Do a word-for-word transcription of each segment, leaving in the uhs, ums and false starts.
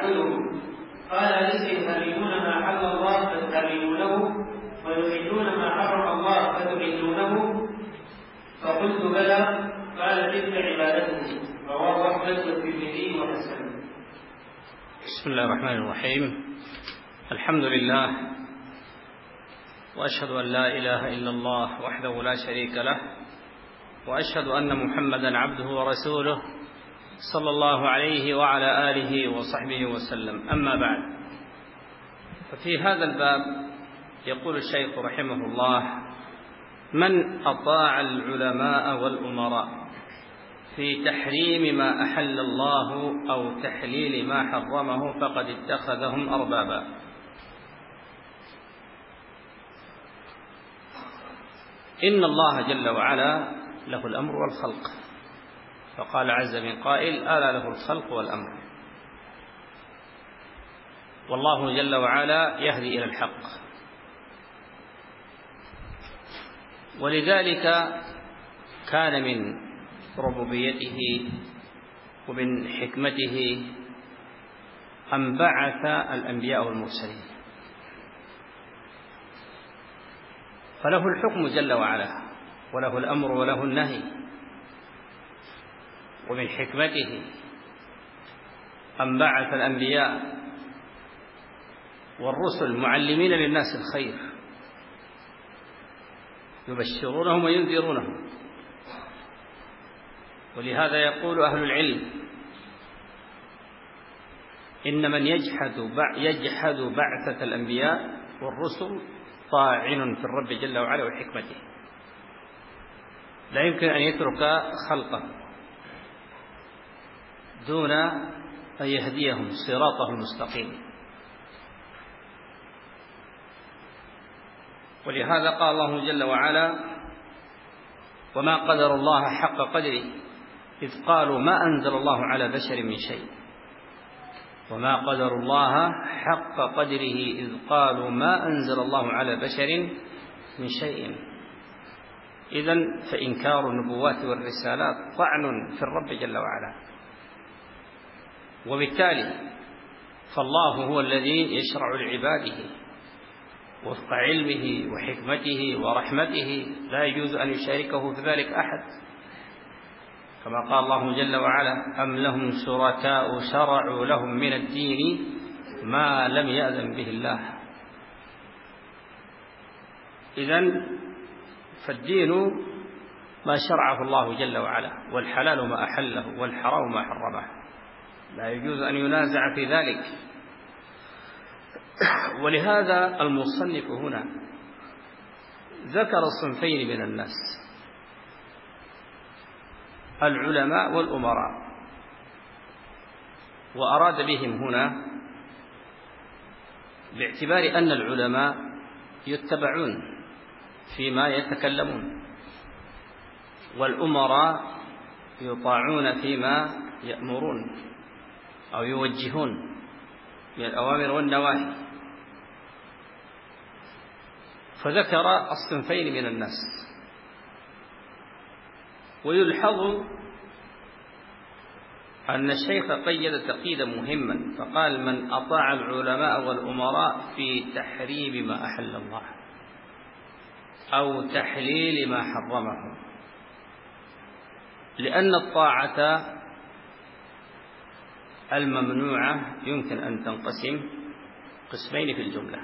تعبده. قال: أليس يحرمون ما حل الله فتحرمونه ويحلون ما حرم الله فتحلونه؟ فقلت: بلى. قال: تلك عبادته. رواه أحمد والترمذي وحسن. بسم الله الرحمن الرحيم. الحمد لله، وأشهد أن لا إله إلا الله وحده لا شريك له، وأشهد أن محمدا عبده ورسوله صلى الله عليه وعلى آله وصحبه وسلم. أما بعد، ففي هذا الباب يقول الشيخ رحمه الله: من أطاع العلماء والأمراء في تحريم ما أحل الله أو تحليل ما حرمه فقد اتخذهم أربابا. إن الله جل وعلا له الأمر والخلق، فقال عز من قائل: ألا له الخلق والأمر. والله جل وعلا يهدي إلى الحق، ولذلك كان من ربوبيته ومن حكمته أن بعث الأنبياء والمرسلين، فله الحكم جل وعلا، وله الأمر وله النهي. ومن حكمته أن بعث الأنبياء والرسل معلمين للناس الخير، يبشرونهم وينذرونهم. ولهذا يقول أهل العلم: إن من يجحد يجحد بعثة الأنبياء والرسل طاعن في الرب جل وعلا وحكمته، لا يمكن أن يترك خلقه دون أن يهديهم صراطه المستقيم. ولهذا قال الله جل وعلا: وما قدر الله حق قدره إذ قالوا ما أنزل الله على بشر من شيء. وما قدر الله حق قدره إذ قالوا ما أنزل الله على بشر من شيء. إذن فإنكار النبوات والرسالات طعن في الرب جل وعلا، وبالتالي فالله هو الذي يشرع لعباده وفق علمه وحكمته ورحمته، لا يجوز أن يشاركه في ذلك أحد، كما قال الله جل وعلا: أم لهم شركاء شرعوا لهم من الدين ما لم يأذن به الله. إذن فالدين ما شرعه الله جل وعلا، والحلال ما أحله، والحرام ما حرمه، لا يجوز أن ينازع في ذلك. ولهذا المصنف هنا ذكر صنفين من الناس: العلماء والأمراء، وأراد بهم هنا باعتبار أن العلماء يتبعون فيما يتكلمون، والأمراء يطاعون فيما يأمرون أو يوجهون من الأوامر والنواهي. فذكر الصنفين من الناس. ويلحظ أن الشيخ قيد تقييدا مهما، فقال: من أطاع العلماء والأمراء في تحريم ما أحل الله أو تحليل ما حرمه، لأن الطاعة الممنوعة يمكن أن تنقسم قسمين في الجملة.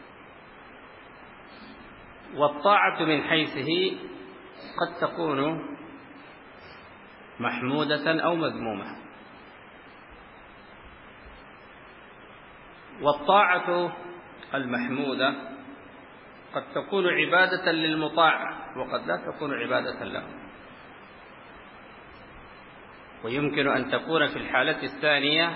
والطاعة من حيثه قد تكون محمودة أو مذمومة. والطاعة المحمودة قد تكون عبادة للمطاع وقد لا تكون عبادة له. ويمكن أن تكون في الحالة الثانية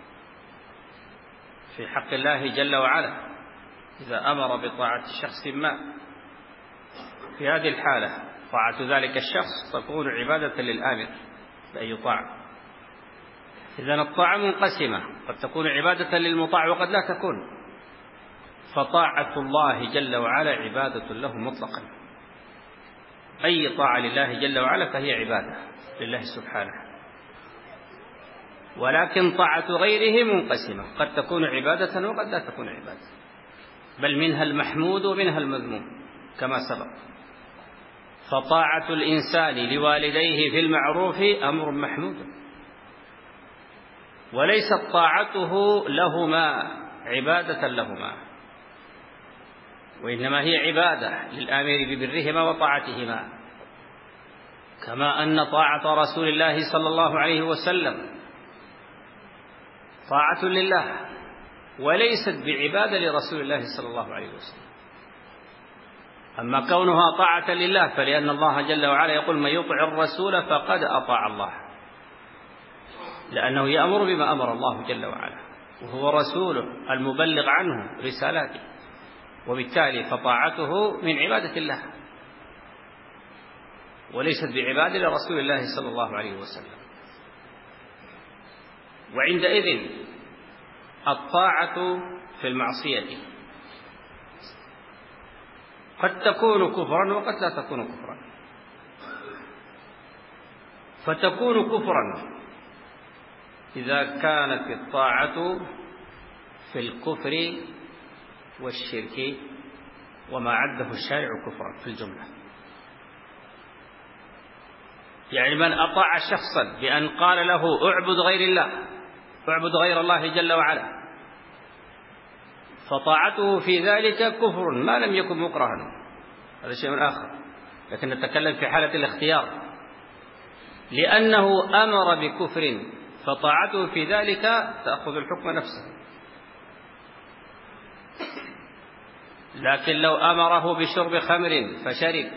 في حق الله جل وعلا إذا أمر بطاعة شخص ما، في هذه الحالة طاعة ذلك الشخص تكون عبادة للآمر بأن يطاع. إذن الطاعة منقسمة، قد تكون عبادة للمطاع وقد لا تكون. فطاعة الله جل وعلا عبادة له مطلقا، أي طاعة لله جل وعلا فهي عبادة لله سبحانه. ولكن طاعة غيره منقسمة، قد تكون عبادة وقد لا تكون عبادة، بل منها المحمود ومنها المذموم كما سبق. فطاعة الإنسان لوالديه في المعروف أمر محمود، وليست طاعته لهما عبادة لهما، وإنما هي عبادة للآمر ببرهما وطاعتهما، كما أن طاعة رسول الله صلى الله عليه وسلم طاعة لله وليست بعبادة لرسول الله صلى الله عليه وسلم. أما كونها طاعة لله فلأن الله جل وعلا يقول: من يطع الرسول فقد أطاع الله، لأنه يأمر بما أمر الله جل وعلا، وهو رسوله المبلغ عنه رسالاته، وبالتالي فطاعته من عبادة الله وليست بعبادة لرسول الله صلى الله عليه وسلم. وعندئذ الطاعة في المعصية قد تكون كفرا وقد لا تكون كفرا. فتكون كفرا إذا كانت الطاعة في الكفر والشرك وما عده الشارع كفرا في الجملة. يعني من أطاع شخصا بأن قال له اعبد غير الله، اعبد غير الله جل وعلا، فطاعته في ذلك كفر ما لم يكن مكرها، هذا شيء آخر، لكن نتكلم في حالة الاختيار، لأنه أمر بكفر فطاعته في ذلك تأخذ الحكم نفسه. لكن لو أمره بشرب خمر فشرب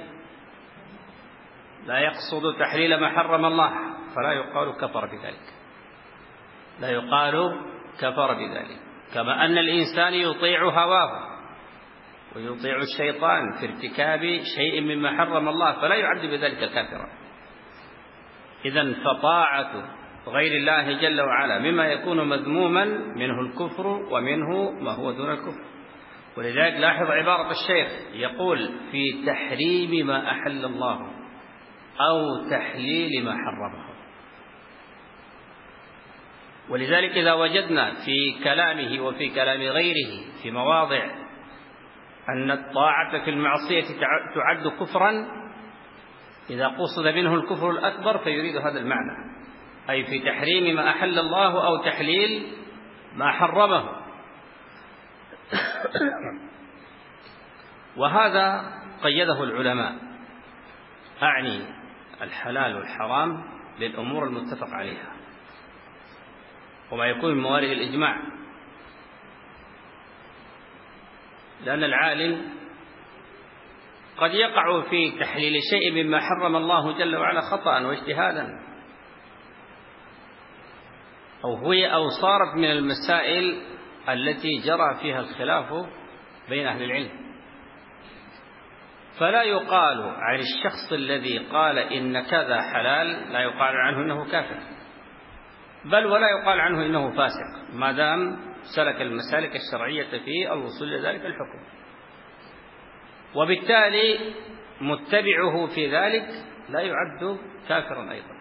لا يقصد تحليل ما حرم الله فلا يقال كفر بذلك، لا يقال كفر بذلك. كما أن الإنسان يطيع هواه ويطيع الشيطان في ارتكاب شيء مما حرم الله فلا يعد بذلك كافرا. إذن فطاعة غير الله جل وعلا مما يكون مذموما منه الكفر ومنه ما هو دون الكفر. ولذلك لاحظ عبارة الشيخ يقول: في تحريم ما أحل الله أو تحليل ما حرمه. ولذلك إذا وجدنا في كلامه وفي كلام غيره في مواضع أن الطاعة في المعصية تعد كفرا، إذا قصد منه الكفر الأكبر فيريد هذا المعنى، أي في تحريم ما أحل الله أو تحليل ما حرمه. وهذا قيده العلماء، أعني الحلال والحرام للأمور المتفق عليها وما يكون من موارد الإجماع، لأن العالم قد يقع في تحليل شيء مما حرم الله جل وعلا خطأ واجتهادا، أو هي أو صارت من المسائل التي جرى فيها الخلاف بين أهل العلم، فلا يقال عن الشخص الذي قال إن كذا حلال لا يقال عنه إنه كافر، بل ولا يقال عنه إنه فاسق ما دام سلك المسالك الشرعية في الوصول إلى ذلك الحكم، وبالتالي متبعه في ذلك لا يعد كافرا أيضا.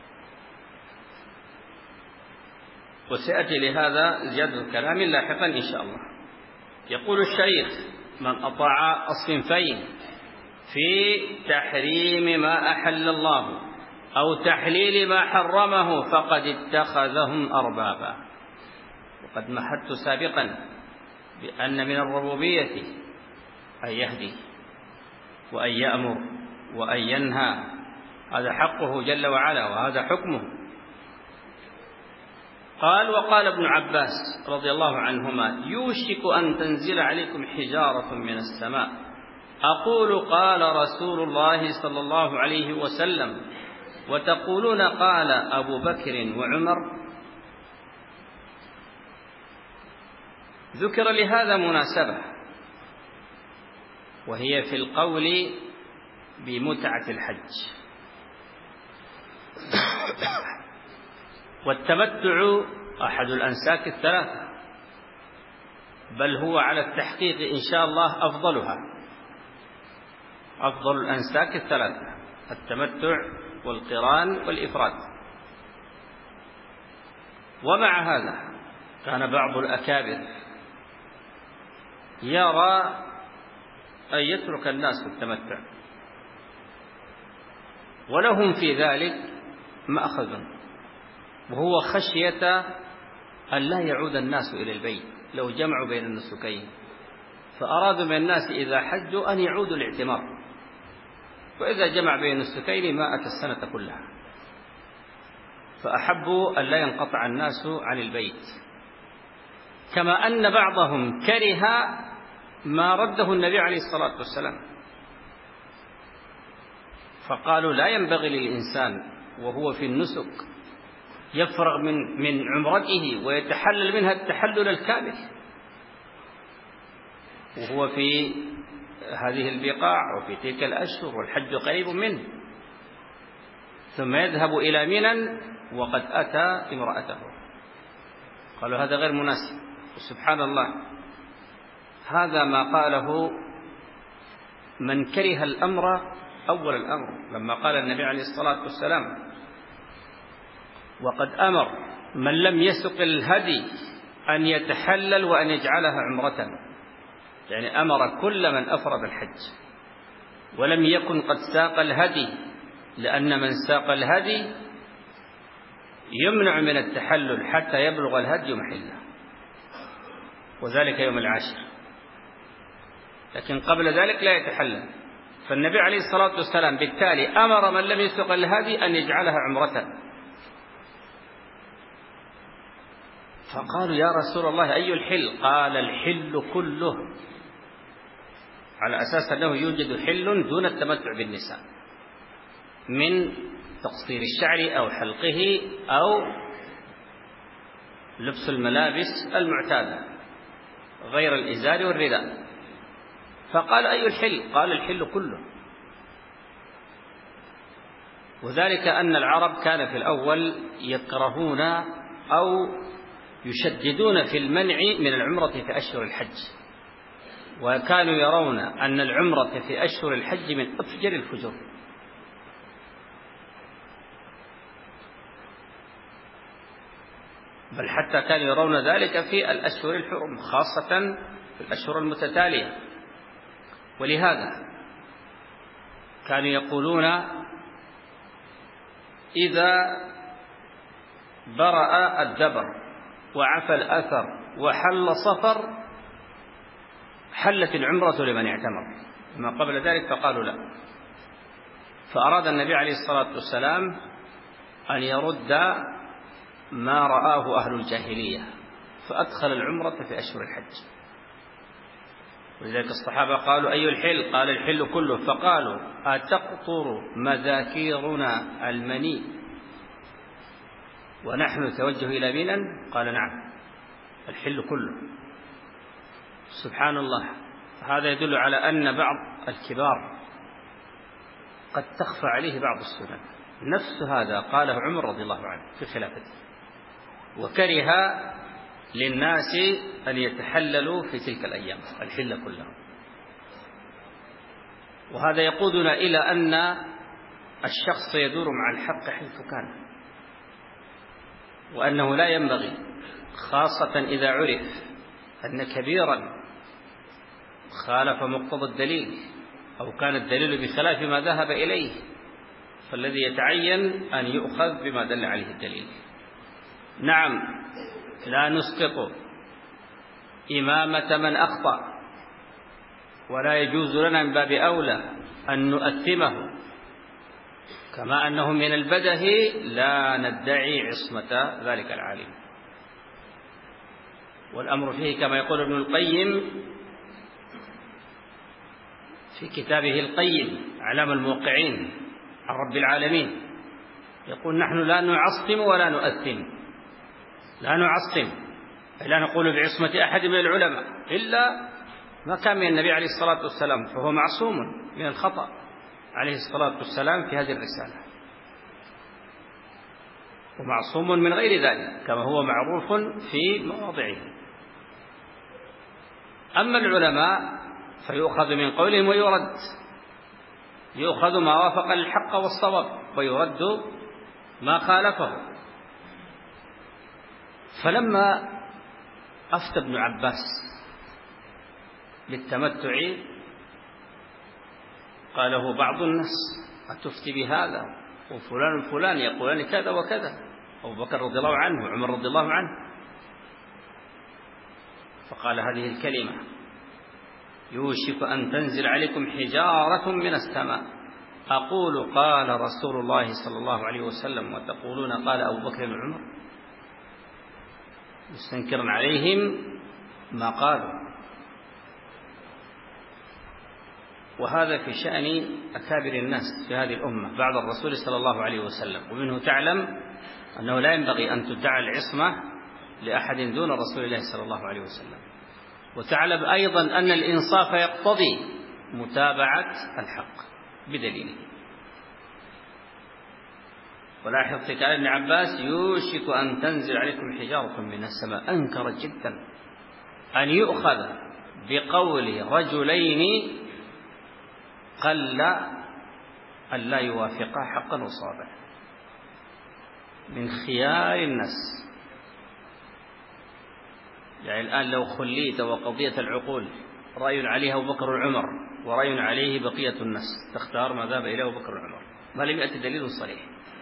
وسيأتي لهذا زيادة كلام لاحقا إن شاء الله. يقول الشيخ: من أطاع الصنفين في تحريم ما أحل الله أو تحليل ما حرمه فقد اتخذهم أربابا. وقد مهدت سابقا بأن من الربوبية أن يهدي وأن يأمر وأن ينهى، هذا حقه جل وعلا وهذا حكمه. قال: وقال ابن عباس رضي الله عنهما: يوشك أن تنزل عليكم حجارة من السماء أقول قال رسول الله صلى الله عليه وسلم وتقولون قال أبو بكر وعمر. ذكر لهذا مناسبة، وهي في القول بمتعة الحج. والتمتع أحد الأنساك الثلاثة، بل هو على التحقيق إن شاء الله أفضلها، أفضل الأنساك الثلاثة: التمتع والقران والإفراد. ومع هذا كان بعض الأكابر يرى أن يترك الناس في التمتع، ولهم في ذلك مأخذ، وهو خشية أن لا يعود الناس إلى البيت لو جمعوا بين النسكين، فأرادوا من الناس إذا حجوا أن يعودوا الاعتمار، وإذا جمع بين النسكين ماءت السنة كلها، فأحبوا أن لا ينقطع الناس عن البيت. كما أن بعضهم كره ما رده النبي عليه الصلاة والسلام، فقالوا لا ينبغي للإنسان وهو في النسك يفرغ من من عمرته ويتحلل منها التحلل الكامل وهو في هذه البقاع وفي تلك الأشهر والحج قريب منه، ثم يذهب إلى منى وقد أتى امرأته. قالوا هذا غير مناسب. سبحان الله، هذا ما قاله من كره الأمر أول الأمر، لما قال النبي عليه الصلاة والسلام وقد أمر من لم يسق الهدي أن يتحلل وأن يجعلها عمرة، يعني أمر كل من أفرد الحج ولم يكن قد ساق الهدي، لأن من ساق الهدي يمنع من التحلل حتى يبلغ الهدي محله، وذلك يوم العاشر، لكن قبل ذلك لا يتحلل. فالنبي عليه الصلاة والسلام بالتالي أمر من لم يسق الهدي أن يجعلها عمرة. فقالوا يا رسول الله أي الحل؟ قال الحل كله، على أساس أنه يوجد حل دون التمتع بالنساء من تقصير الشعر أو حلقه أو لبس الملابس المعتادة غير الإزار والرداء. فقال أي الحل؟ قال الحل كله. وذلك أن العرب كان في الأول يكرهون أو يشددون في المنع من العمرة في أشهر الحج، وكانوا يرون أن العمرة في أشهر الحج من أفجر الفجور، بل حتى كانوا يرون ذلك في الأشهر الحرم، خاصة في الأشهر المتتالية. ولهذا كانوا يقولون إذا برأ الدبر وعفى الأثر وحل صفر حلت العمرة لمن اعتمر، ما قبل ذلك فقالوا لا. فأراد النبي عليه الصلاة والسلام أن يرد ما رآه أهل الجاهلية، فأدخل العمرة في أشهر الحج. ولذلك الصحابة قالوا أي الحل؟ قال الحل كله. فقالوا أتقطر مذاكيرنا المني ونحن نتوجه إلى منى؟ قال نعم، الحل كله. سبحان الله، هذا يدل على أن بعض الكبار قد تخفى عليه بعض السنن. نفس هذا قاله عمر رضي الله عنه في خلافته، وكره للناس أن يتحللوا في تلك الأيام الحل كله. وهذا يقودنا إلى أن الشخص يدور مع الحق حيث كان، وأنه لا ينبغي، خاصة إذا عرف أن كبيرا خالف مقتضى الدليل أو كان الدليل بخلاف ما ذهب إليه، فالذي يتعين أن يؤخذ بما دل عليه الدليل. نعم، لا نسقط إمامة من أخطأ، ولا يجوز لنا من باب أولى أن نؤثمه، كما أنه من البده لا ندعي عصمة ذلك العالم. والأمر فيه كما يقول ابن القيم في كتابه القيم أعلام الموقعين عن رب العالمين، يقول نحن لا نعصم ولا نؤثم، لا نعصم لا نقول بعصمة أحد من العلماء إلا ما كان من النبي عليه الصلاة والسلام، فهو معصوم من الخطأ عليه الصلاة والسلام في هذه الرسالة، ومعصوم من غير ذلك كما هو معروف في مواضعه. أما العلماء فيؤخذ من قولهم ويرد، يؤخذ ما وافق الحق والصواب ويرد ما خالفه. فلما أفتى ابن عباس بالتمتع قاله بعض الناس: أتفتي بهذا وفلان فلان يقولان كذا وكذا، أبو بكر رضي الله عنه وعمر رضي الله عنه. فقال هذه الكلمة: يوشك أن تنزل عليكم حجارة من السماء، أقول قال رسول الله صلى الله عليه وسلم وتقولون قال أبو بكر وعمر، مستنكرا عليهم ما قالوا. وهذا في شأن أكابر الناس في هذه الأمة بعد الرسول صلى الله عليه وسلم. ومنه تعلم أنه لا ينبغي أن تدعى العصمة لأحد دون رسول الله صلى الله عليه وسلم. وتعلم أيضا أن الإنصاف يقتضي متابعة الحق بدليله. ولاحظ في كلام ابن عباس: يوشك أن تنزل عليكم حجارة من السماء. أنكر جدا أن يؤخذ بقول رجلين قل أن لا يوافقا حقا وصابا من خيار الناس. يعني الآن لو خليت وقضية العقول رأي عليها أبو بكر وعمر ورأي عليه بقية الناس، تختار ما ذهب إليه أبو بكر وعمر، ما لم يأتي دليل صريح.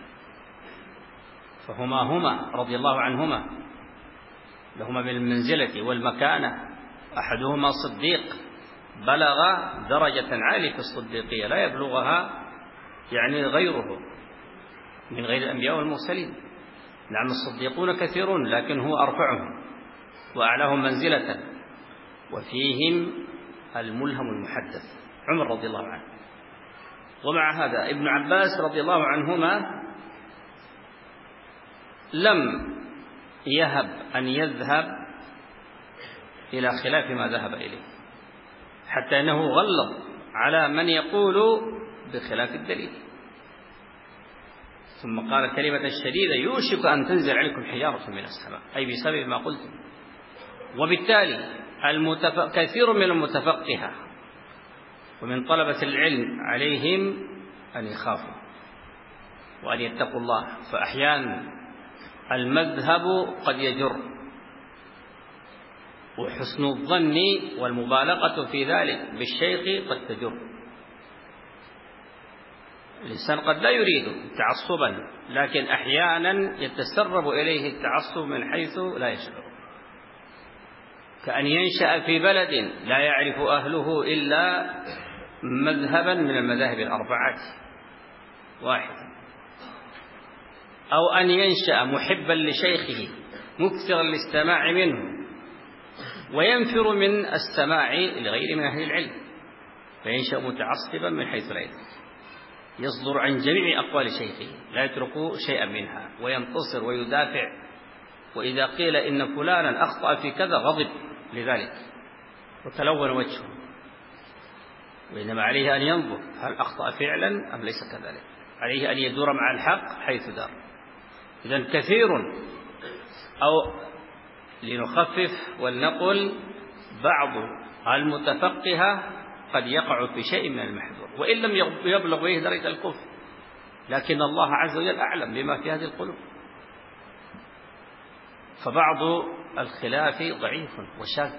فهما هما رضي الله عنهما لهما بالمنزلة والمكانة، أحدهما صديق بلغ درجة عالية في الصديقية لا يبلغها يعني غيره من غير الأنبياء والمرسلين. نعم الصديقون كثيرون لكن هو أرفعهم وأعلاهم منزلة، وفيهم الملهم المحدث عمر رضي الله عنه. ومع هذا ابن عباس رضي الله عنهما لم يهب أن يذهب إلى خلاف ما ذهب إليه، حتى أنه غلظ على من يقول بخلاف الدليل. ثم قال كلمة الشديدة: يوشك أن تنزل عليكم حجارة من السماء، أي بسبب ما قلتم. وبالتالي المتف... كثير من المتفقهة ومن طلبة العلم عليهم أن يخافوا وأن يتقوا الله. فأحيانا المذهب قد يجر، وحسن الظن والمبالغة في ذلك بالشيخ قد تجر. الإنسان قد لا يريد تعصبا، لكن أحيانا يتسرب إليه التعصب من حيث لا يشعر، كأن ينشأ في بلد لا يعرف أهله إلا مذهبا من المذاهب الأربعة واحد، أو أن ينشأ محبا لشيخه مكثرا للسماع منه وينفر من السماع لغير من أهل العلم، فينشأ متعصبا من حيث لا يدرك، يصدر عن جميع أقوال شيخه لا يترك شيئا منها وينتصر ويدافع. وإذا قيل إن فلانا أخطأ في كذا غضب لذلك وتلون وجهه، وإنما عليه أن ينظر هل أخطأ فعلا أم ليس كذلك، عليه أن يدور مع الحق حيث دار. إذن كثير، أو لنخفف ولنقل بعض المتفقهة قد يقع في شيء من المحذور وإن لم يبلغ به درجة الكفر، لكن الله عز وجل أعلم بما في هذه القلوب. فبعض الخلاف ضعيف وشاذ،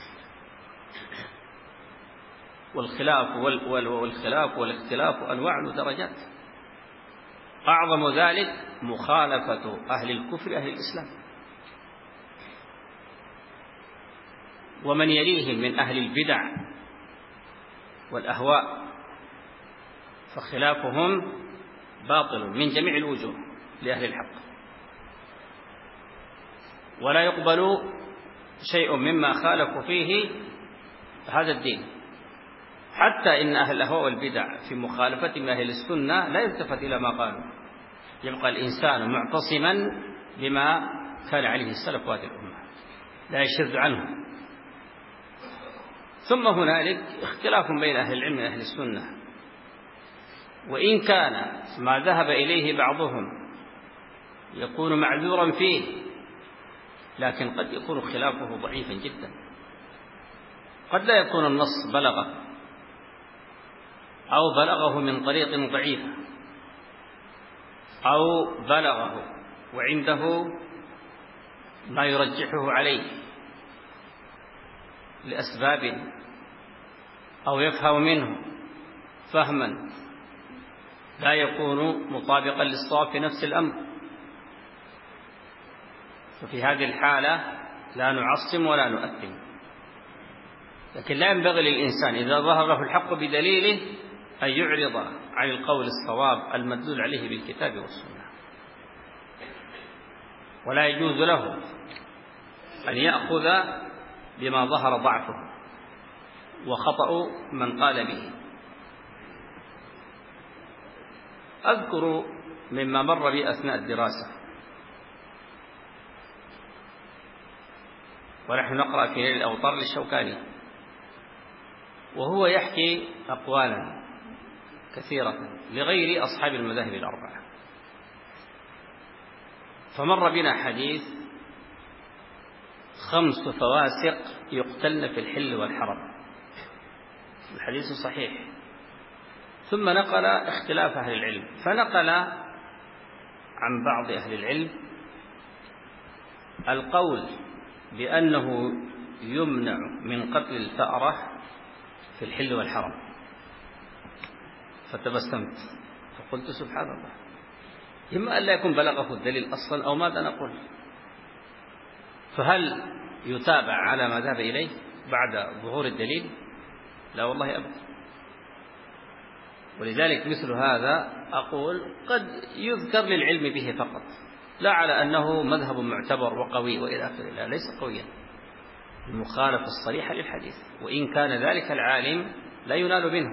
والخلاف والخلاف والاختلاف أنواع ودرجات. أعظم ذلك مخالفة أهل الكفر أهل الإسلام، ومن يليهم من أهل البدع والأهواء، فخلافهم باطل من جميع الوجوه لأهل الحق، ولا يقبل شيء مما خالفوا فيه هذا الدين. حتى إن أهل الأهواء والبدع في مخالفة من أهل السنة لا يلتفت إلى ما قالوا، يبقى الإنسان معتصما بما كان عليه السلف وهذه الأمة لا يشذ عنه. ثم هنالك اختلاف بين أهل العلم وأهل السنة، وإن كان ما ذهب إليه بعضهم يكون معذورا فيه، لكن قد يكون خلافه ضعيفا جدا. قد لا يكون النص بلغه أو بلغه من طريق ضعيفة، أو بلغه وعنده ما يرجحه عليه لأسباب أو يفهم منه فهما لا يكون مطابقا للصواب في نفس الأمر، ففي هذه الحالة لا نعصم ولا نؤثم. لكن لا ينبغي للإنسان إذا ظهر له الحق بدليله أن يعرض عن القول الصواب المدلول عليه بالكتاب والسنة، ولا يجوز له أن يأخذ بما ظهر ضعفه وخطأ من قال به. أذكر مما مر بي أثناء الدراسة ونحن نقرأ في نيل الأوطار للشوكاني، وهو يحكي أقوالا كثيرة لغير أصحاب المذاهب الأربعة. فمر بنا حديث خمس فواسق يقتلن في الحل والحرم، الحديث صحيح. ثم نقل اختلاف أهل العلم، فنقل عن بعض أهل العلم القول بأنه يمنع من قتل الفأرة في الحل والحرم. فتبسمت فقلت سبحان الله، إما أن لا يكون بلغه الدليل أصلا أو ماذا نقول. فهل يتابع على ما ذهب إليه بعد ظهور الدليل؟ لا والله أبدا. ولذلك مثل هذا أقول قد يذكر للعلم به فقط، لا على أنه مذهب معتبر وقوي وإلى آخره، لا، ليس قويا، المخالفة الصريحة للحديث، وإن كان ذلك العالم لا ينال منه.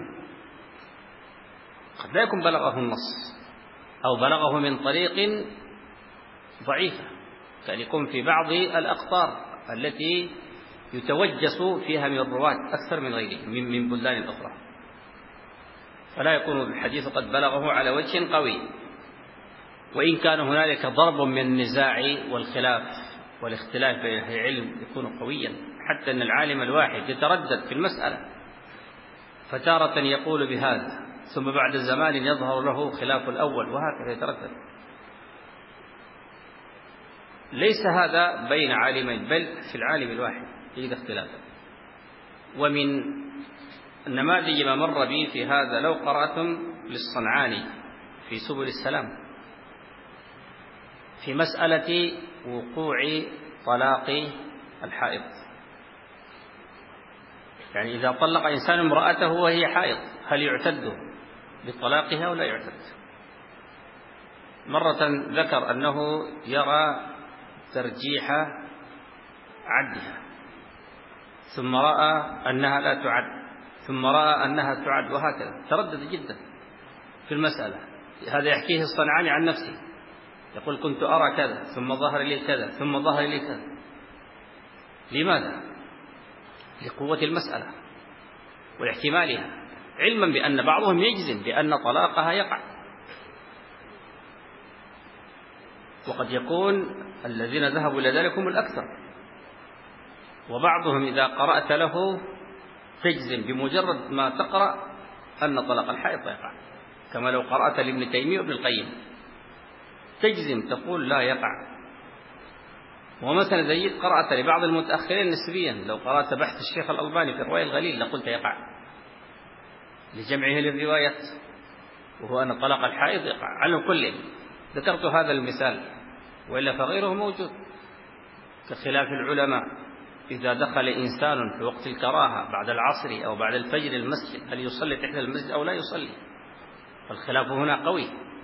قد لا يكون بلغه النص أو بلغه من طريق ضعيفة، كان يكون في بعض الأقطار التي يتوجس فيها من الرواة أكثر من غيره من بلدان أخرى، فلا يكون الحديث قد بلغه على وجه قوي. وإن كان هنالك ضرب من النزاع والخلاف والاختلاف بين أهل العلم يكون قويا، حتى أن العالم الواحد يتردد في المسألة، فتارة يقول بهذا ثم بعد زمان يظهر له خلاف الأول، وهكذا يتردد. ليس هذا بين عالمين، بل في العالم الواحد يجد اختلافا. ومن النماذج ما مر بي في هذا لو قرأتم للصنعاني في سبل السلام في مسألة وقوع طلاق الحائض، يعني إذا طلق إنسان امرأته وهي حائض هل يعتد بطلاقها ولا يعتد؟ مرة ذكر أنه يرى ترجيح عدها، ثم رأى أنها لا تعد، ثم رأى أنها تعد، وهكذا تردد جدا في المسألة. هذا يحكيه الصنعاني عن نفسه، يقول كنت أرى كذا ثم ظهر لي كذا ثم ظهر لي كذا. لماذا؟ لقوة المسألة والاحتمالها، علما بأن بعضهم يجزم بأن طلاقها يقع، وقد يكون الذين ذهبوا إلى ذلك هم الأكثر. وبعضهم إذا قرأت له تجزم بمجرد ما تقرأ أن طلاق الحائض يقع، كما لو قرأت لابن تيمية وابن القيم تجزم تقول لا يقع. ومثلا زيد قرأت لبعض المتأخرين نسبيا، لو قرأت بحث الشيخ الألباني في الرواية الغليل لقلت يقع لجمعه للروايات، وهو أن طلاق الحائض يقع. على كل ذكرت هذا المثال، وإلا فغيره موجود، كخلاف العلماء إذا دخل إنسان في وقت الكراهة بعد العصر أو بعد الفجر المسجد هل يصلي تحت المسجد أو لا يصلي؟ فالخلاف هنا قوي،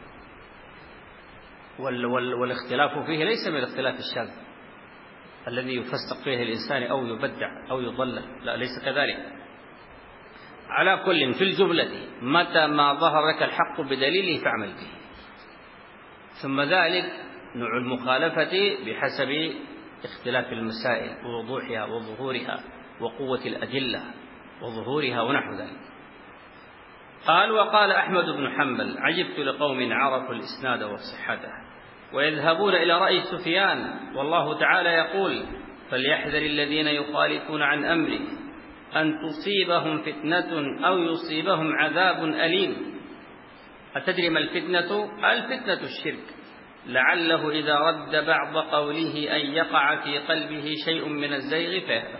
وال وال والاختلاف فيه ليس من الاختلاف الشاذ الذي يفسق فيه الإنسان أو يبدع أو يضلل، لا، ليس كذلك. على كل في الجملة متى ما ظهر لك الحق بدليله فاعمل به، ثم ذلك نوع المخالفة بحسب اختلاف المسائل ووضوحها وظهورها وقوة الأدلة وظهورها ونحو ذلك. قال وقال أحمد بن حنبل عجبت لقوم عرفوا الإسناد وصحته ويذهبون إلى رأي سفيان، والله تعالى يقول فليحذر الذين يخالفون عن أمره أن تصيبهم فتنة أو يصيبهم عذاب أليم. أتدري ما الفتنة؟ الفتنة الشرك، لعله إذا رد بعض قوله أن يقع في قلبه شيء من الزيغ فيهلك.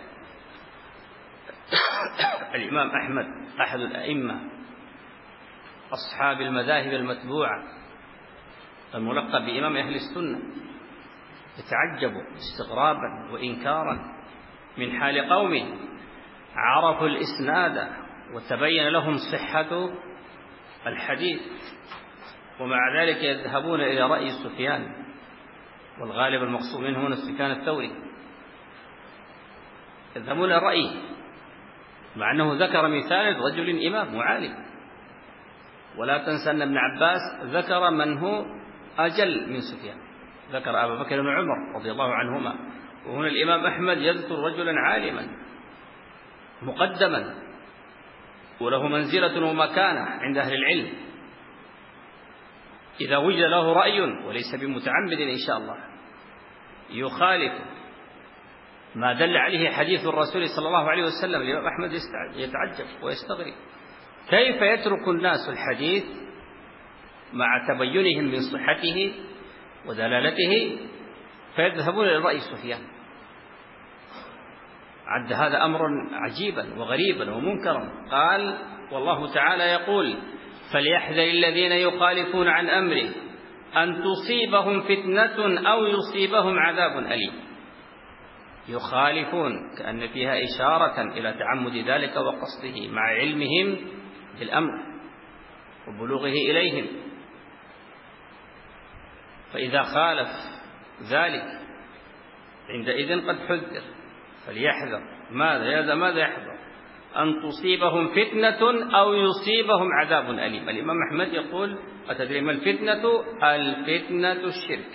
الإمام أحمد أحد الأئمة أصحاب المذاهب المتبوعة الملقب بإمام أهل السنة يتعجب استغرابا وإنكارا من حال قوم عرفوا الإسناد وتبين لهم صحة الحديث، ومع ذلك يذهبون إلى رأي سفيان، والغالب المقصود منه هنا سفيان الثوري، يذهبون إلى رأيه مع أنه ذكر مثال رجل إمام وعالم. ولا تنسى أن ابن عباس ذكر من هو أجل من سفيان، ذكر أبا بكر وعمر رضي الله عنهما، وهنا الإمام أحمد يذكر رجلا عالما مقدما وله منزلة ومكانة عند أهل العلم، إذا وجد له رأي وليس بمتعمد إن شاء الله يخالف ما دل عليه حديث الرسول صلى الله عليه وسلم، الإمام أحمد يتعجب ويستغرب كيف يترك الناس الحديث مع تبينهم من صحته ودلالته فيذهبون إلى رأي سفيان. عد هذا أمرا عجيبا وغريبا ومنكرا. قال والله تعالى يقول فليحذر الذين يخالفون عن أمره أن تصيبهم فتنة أو يصيبهم عذاب أليم. يخالفون كأن فيها إشارة إلى تعمد ذلك وقصده مع علمهم بالأمر وبلوغه إليهم، فإذا خالف ذلك عندئذ قد حذر. فليحذر ماذا ماذا يحذر؟ أن تصيبهم فتنة أو يصيبهم عذاب أليم. الإمام أحمد يقول أتدري ما الفتنة؟ الفتنة الشرك،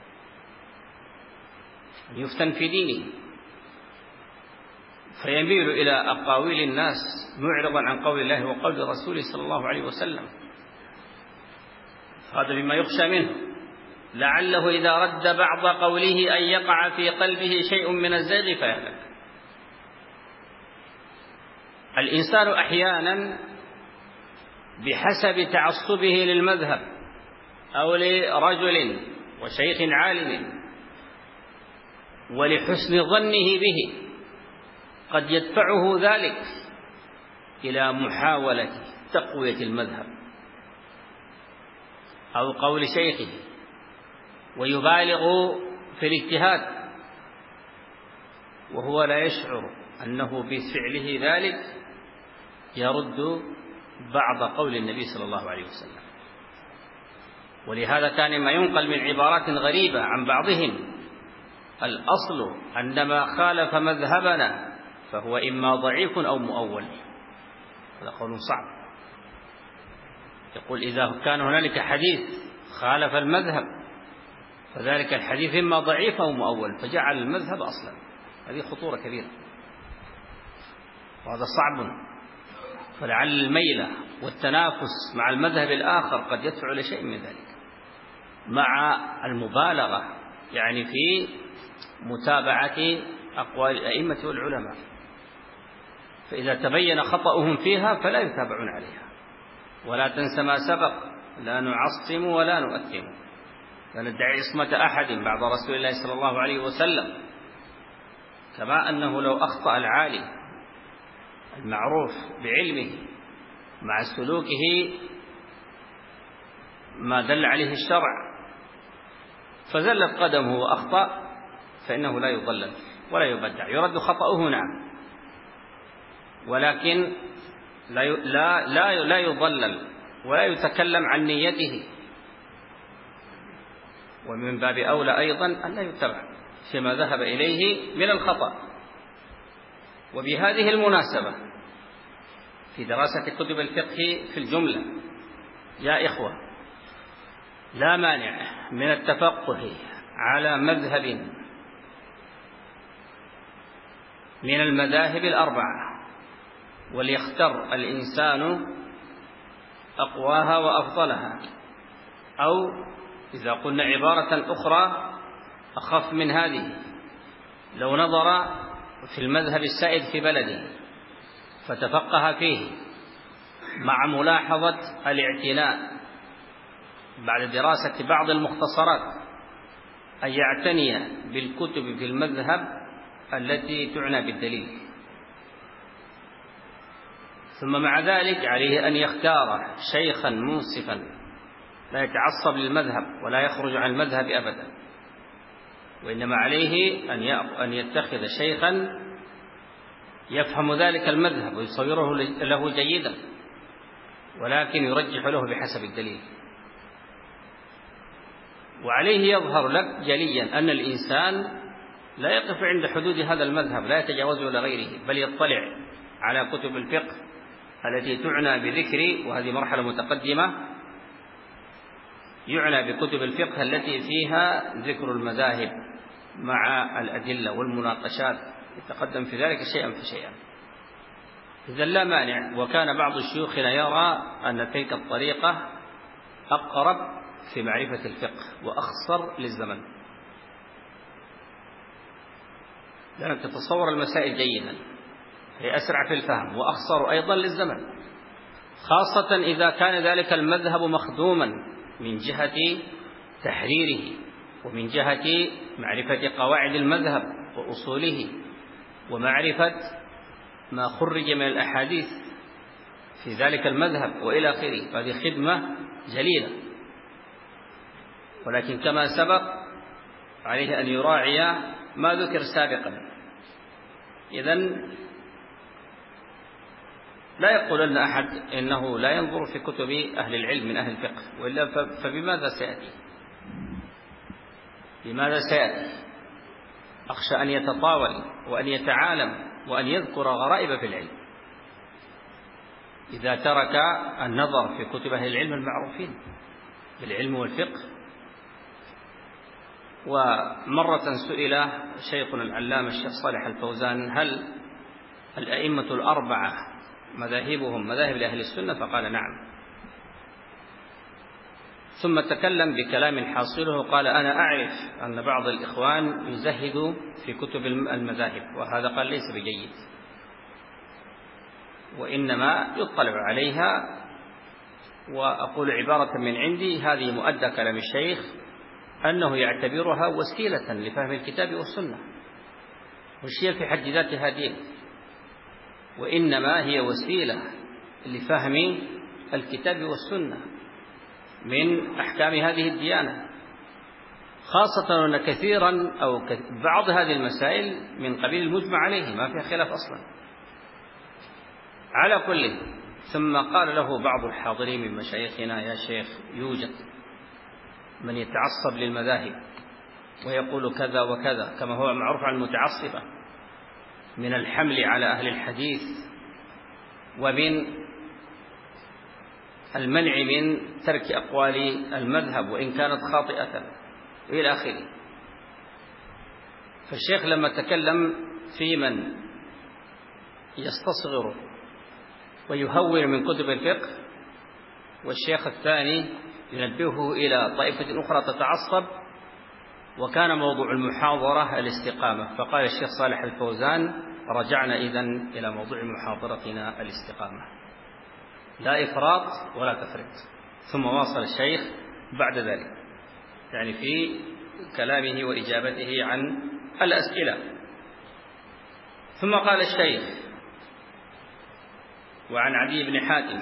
يفتن في دينه فيميل إلى أقاويل الناس معرضا عن قول الله وقول رسوله صلى الله عليه وسلم. هذا بما يخشى منه. لعله إذا رد بعض قوله أن يقع في قلبه شيء من الزيغ فيهلك. الإنسان أحيانا بحسب تعصبه للمذهب أو لرجل وشيخ عالم ولحسن ظنه به قد يدفعه ذلك إلى محاولة تقوية المذهب أو قول شيخه ويبالغ في الاجتهاد وهو لا يشعر أنه بفعله ذلك يرد بعض قول النبي صلى الله عليه وسلم. ولهذا كان ما ينقل من عبارات غريبة عن بعضهم الأصل أن ما خالف مذهبنا فهو إما ضعيف أو مؤول. هذا قول صعب. يقول إذا كان هنالك حديث خالف المذهب فذلك الحديث إما ضعيف أو مؤول، فجعل المذهب أصلا. هذه خطورة كبيرة وهذا صعب. فلعل الميل والتنافس مع المذهب الآخر قد يدفع لشيء من ذلك مع المبالغة يعني في متابعة أقوال الأئمة والعلماء، فإذا تبين خطأهم فيها فلا يتابعون عليها. ولا تنس ما سبق، لا نعصم ولا نؤثم، لا ندعي عصمة أحد بعد رسول الله صلى الله عليه وسلم. كما أنه لو أخطأ العالم المعروف بعلمه مع سلوكه ما دل عليه الشرع فزلت قدمه وأخطأ فإنه لا يضلل ولا يبدع، يرد خطأه نعم، ولكن لا لا لا لا يضلل ولا يتكلم عن نيته. ومن باب أولى أيضا أن لا يتبع فيما ذهب إليه من الخطأ. وبهذه المناسبة في دراسة كتب الفقه في الجملة يا إخوة لا مانع من التفقه على مذهب من المذاهب الأربعة وليختر الإنسان أقواها وأفضلها، أو إذا قلنا عبارة أخرى أخف من هذه لو نظر في المذهب السائد في بلده فتفقه فيه مع ملاحظة الاعتناء بعد دراسة بعض المختصرات أن يعتني بالكتب في المذهب التي تعنى بالدليل، ثم مع ذلك عليه أن يختار شيخا منصفا لا يتعصب للمذهب ولا يخرج عن المذهب أبدا، وإنما عليه أن يتخذ شيخا يفهم ذلك المذهب ويصوره له جيدا، ولكن يرجح له بحسب الدليل. وعليه يظهر لك جليا أن الإنسان لا يقف عند حدود هذا المذهب، لا يتجاوزه إلى غيره، بل يطلع على كتب الفقه التي تعنى بذكر، وهذه مرحلة متقدمة، يعنى بكتب الفقه التي فيها ذكر المذاهب مع الأدلة والمناقشات، يتقدم في ذلك شيئا فشيئا. إذن لا مانع، وكان بعض شيوخنا يرى أن تلك الطريقة أقرب في معرفة الفقه وأخصر للزمن، لأنك تتصور المسائل جيدا، هي أسرع في الفهم وأخصر أيضا للزمن، خاصة إذا كان ذلك المذهب مخدوما من جهة تحريره ومن جهة معرفة قواعد المذهب وأصوله ومعرفة ما خرج من الأحاديث في ذلك المذهب وإلى آخره. هذه خدمة جليلة، ولكن كما سبق عليه أن يراعي ما ذكر سابقا. إذن لا يقول لنا أحد إنه لا ينظر في كتب أهل العلم من أهل الفقه، وإلا فبماذا سيأتي؟ بماذا سيأتي؟ أخشى أن يتطاول وأن يتعالم وأن يذكر غرائب في العلم إذا ترك النظر في كتب أهل العلم المعروفين بالعلم والفقه. ومرة سئل شيخنا العلامة الشيخ صالح الفوزان: هل الأئمة الأربعة مذاهبهم مذاهب لأهل السنة؟ فقال: نعم. ثم تكلم بكلام حاصله، قال: أنا أعرف أن بعض الإخوان يزهد في كتب المذاهب، وهذا قال ليس بجيد، وإنما يطلع عليها. وأقول عبارة من عندي: هذه مؤدى كلام الشيخ أنه يعتبرها وسيلة لفهم الكتاب والسنة، مش هي في حد ذاتها دين، وإنما هي وسيلة لفهم الكتاب والسنة من أحكام هذه الديانة، خاصة أن كثيرا أو بعض هذه المسائل من قبيل المجمع عليه، ما فيها خلاف أصلا على كل. ثم قال له بعض الحاضرين من مشايخنا: يا شيخ، يوجد من يتعصب للمذاهب ويقول كذا وكذا، كما هو معروف عن المتعصبة من الحمل على أهل الحديث ومن المنع من ترك أقوال المذهب وإن كانت خاطئة إلى آخره. فالشيخ لما تكلم في من يستصغر ويهور من كتب الفقه، والشيخ الثاني ينبهه إلى طائفة أخرى تتعصب، وكان موضوع المحاضرة الاستقامة، فقال الشيخ صالح الفوزان: رجعنا إذن إلى موضوع محاضرتنا الاستقامة، لا إفراط ولا تفريط. ثم واصل الشيخ بعد ذلك يعني في كلامه وإجابته عن الأسئلة. ثم قال الشيخ: وعن عدي بن حاتم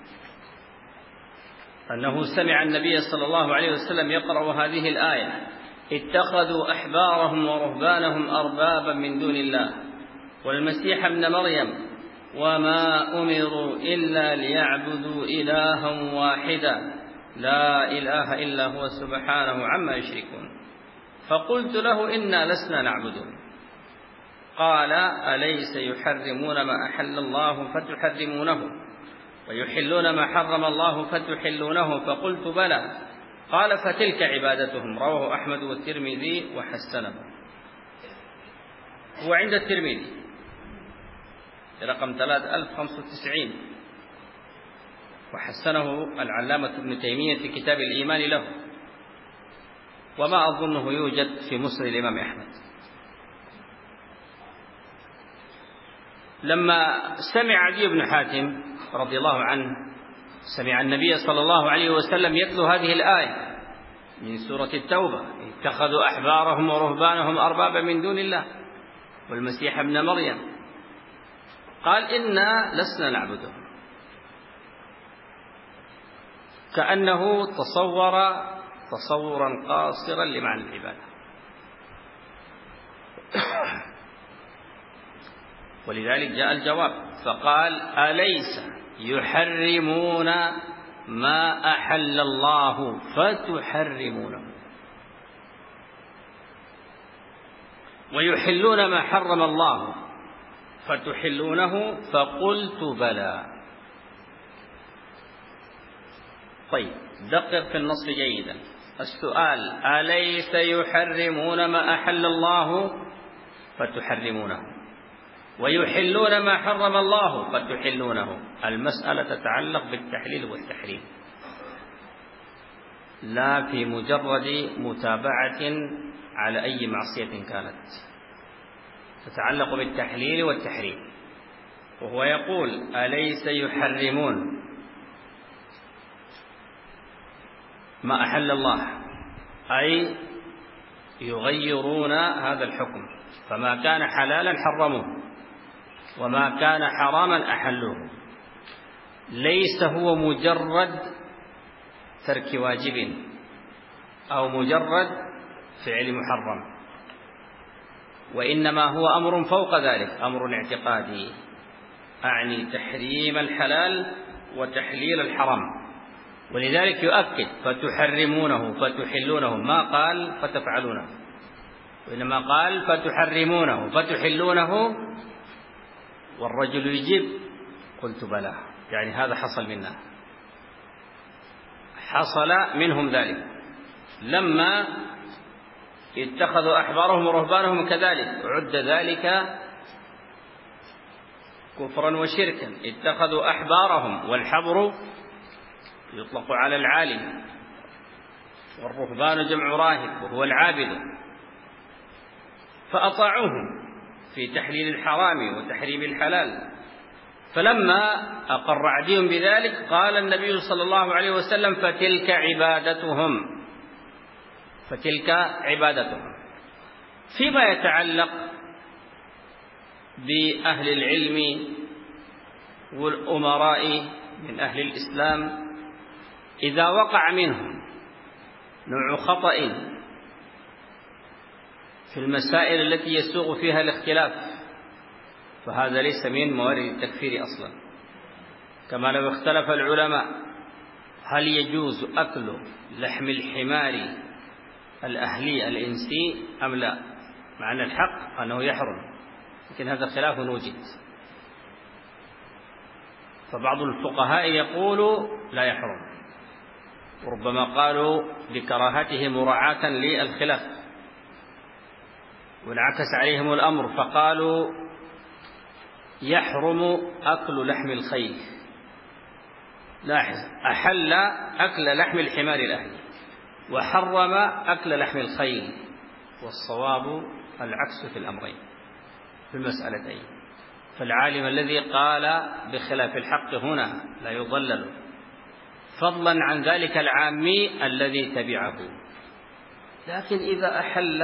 أنه سمع النبي صلى الله عليه وسلم يقرأ هذه الآية: اتخذوا أحبارهم ورهبانهم أربابا من دون الله والمسيح ابن مريم وما أمروا إلا ليعبدوا إلها واحدا لا إله إلا هو سبحانه عما يشركون. فقلت له: إنا لسنا نعبده. قال: أليس يحرمون ما أحل الله فتحرمونه ويحلون ما حرم الله فتحلونه؟ فقلت: بلى. قال: فتلك عبادتهم. رواه أحمد والترمذي وحسنه. وعند الترمذي رقم ثلاثة آلاف وخمسة وتسعين، وحسنه العلامة ابن تيمية في كتاب الإيمان له، وما أظنه يوجد في مسند الإمام أحمد. لما سمع عدي بن حاتم رضي الله عنه سمع النبي صلى الله عليه وسلم يتلو هذه الآية: من سورة التوبة: اتخذوا أحبارهم ورهبانهم أربابا من دون الله والمسيح ابن مريم. قال: إنا لسنا نعبدهم. كأنه تصور تصورا قاصرا لمعنى العبادة. ولذلك جاء الجواب فقال: أليس يحرمون ما أحل الله فتحرمونه ويحلون ما حرم الله فتحلونه؟ فقلت بلى. طيب، دقق في النص جيدا. السؤال: أليس يحرمون ما أحل الله فتحرمونه ويحلون ما حرم الله فتحلونه؟ المسألة تتعلق بالتحليل والتحريم، لا في مجرد متابعة على أي معصية كانت، تتعلق بالتحليل والتحريم. وهو يقول: أليس يحرمون ما أحل الله، أي يغيرون هذا الحكم، فما كان حلالا حرموه وما كان حراما أحلوه. ليس هو مجرد ترك واجب أو مجرد فعل محرم، وإنما هو أمر فوق ذلك، أمر اعتقادي، أعني تحريم الحلال وتحليل الحرام. ولذلك يؤكد: فتحرمونه فتحلونه، ما قال فتفعلونه، وإنما قال فتحرمونه فتحلونه. والرجل يجيب: قلت بلى، يعني هذا حصل منا، حصل منهم ذلك. لما اتخذوا أحبارهم ورهبانهم كذلك عد ذلك كفرا وشركا. اتخذوا أحبارهم، والحبر يطلق على العالم، والرهبان جمع راهب وهو العابد، فأطاعوهم في تحليل الحرام وتحريم الحلال. فلما أقر عدي بذلك قال النبي صلى الله عليه وسلم: فتلك عبادتهم فتلك عبادتهم. فيما يتعلق بأهل العلم والأمراء من أهل الإسلام، إذا وقع منهم نوع خطأ في المسائل التي يسوغ فيها الاختلاف، فهذا ليس من موارد التكفير أصلا. كما لو اختلف العلماء هل يجوز أكل لحم الحمار الأهلي الإنسي أم لا، مع أن الحق أنه يحرم، لكن هذا خلاف وجد. فبعض الفقهاء يقول لا يحرم، وربما قالوا بكراهته مراعاة للخلاف، وانعكس عليهم الأمر فقالوا يحرم أكل لحم الخيل. لاحظ، أحل أكل لحم الحمار الأهلي وحرم أكل لحم الخيل، والصواب العكس في الأمرين في المسألتين. فالعالم الذي قال بخلاف الحق هنا لا يضلل، فضلا عن ذلك العامي الذي تبعه. لكن إذا أحل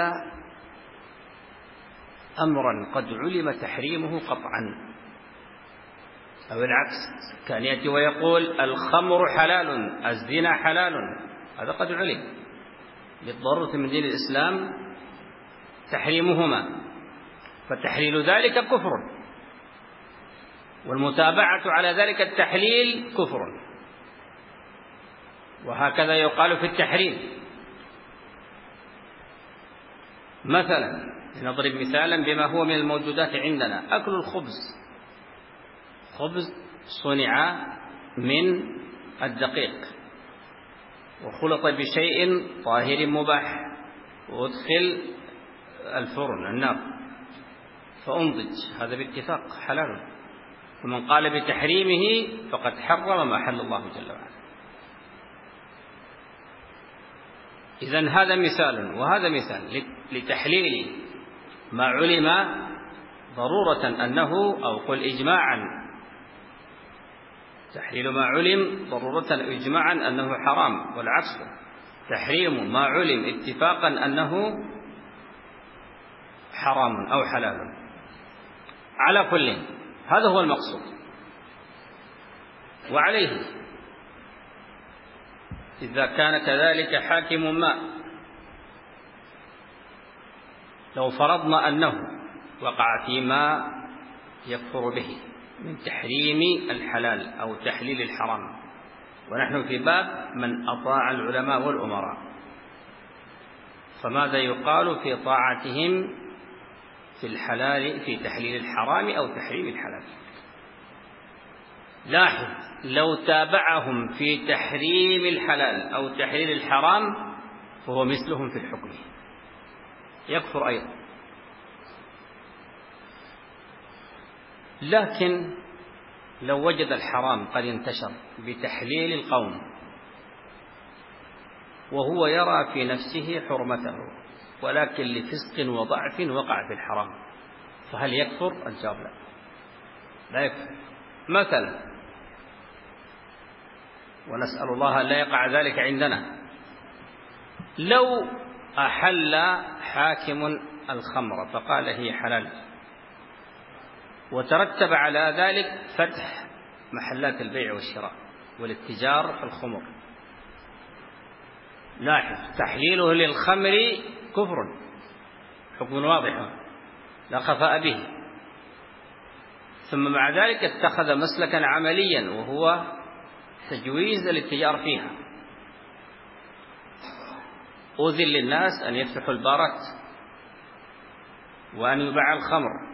أمرا قد علم تحريمه قطعا، أو العكس، كان يأتي ويقول الخمر حلال الزنا حلال، هذا قد علم بالضرورة من دين الإسلام تحريمهما، فتحليل ذلك كفر، والمتابعة على ذلك التحليل كفر. وهكذا يقال في التحريم. مثلا نضرب مثالا بما هو من الموجودات عندنا: أكل الخبز. خبز صنع من الدقيق وخلط بشيء طاهر مباح وادخل الفرن النار فأنضج، هذا باتفاق حلال. فمن قال بتحريمه فقد حرم ما حل الله جل وعلا. إذن هذا مثال وهذا مثال لتحليل ما علم ضرورة أنه، أو قل إجماعا، تحليل ما علم ضرورة إجماعا أنه حرام، والعكس تحريم ما علم اتفاقا أنه حرام أو حلال. على كل هذا هو المقصود. وعليه إذا كان كذلك حاكم ما، لو فرضنا أنه وقع فيما يكفر به من تحريم الحلال أو تحليل الحرام، ونحن في باب من أطاع العلماء والأمراء، فماذا يقال في طاعتهم في الحلال في تحليل الحرام أو تحريم الحلال؟ لاحظ، لو تابعهم في تحريم الحلال أو تحليل الحرام فهو مثلهم في الحكم، يكفر أيضا. لكن لو وجد الحرام قد انتشر بتحليل القوم وهو يرى في نفسه حرمته، ولكن لفسق وضعف وقع في الحرام، فهل يكفر؟ الجواب لا، لا يكفر. مثلا، ونسأل الله أن لا يقع ذلك عندنا، لو أحل حاكم الخمر فقال هي حلال، وترتب على ذلك فتح محلات البيع والشراء والاتجار في الخمر، لاحظ، تحليله للخمر كفر، حكم واضح لا خفاء به، ثم مع ذلك اتخذ مسلكا عمليا وهو تجويز الاتجار فيها، أذن للناس أن يفتحوا البارات وأن يباع الخمر.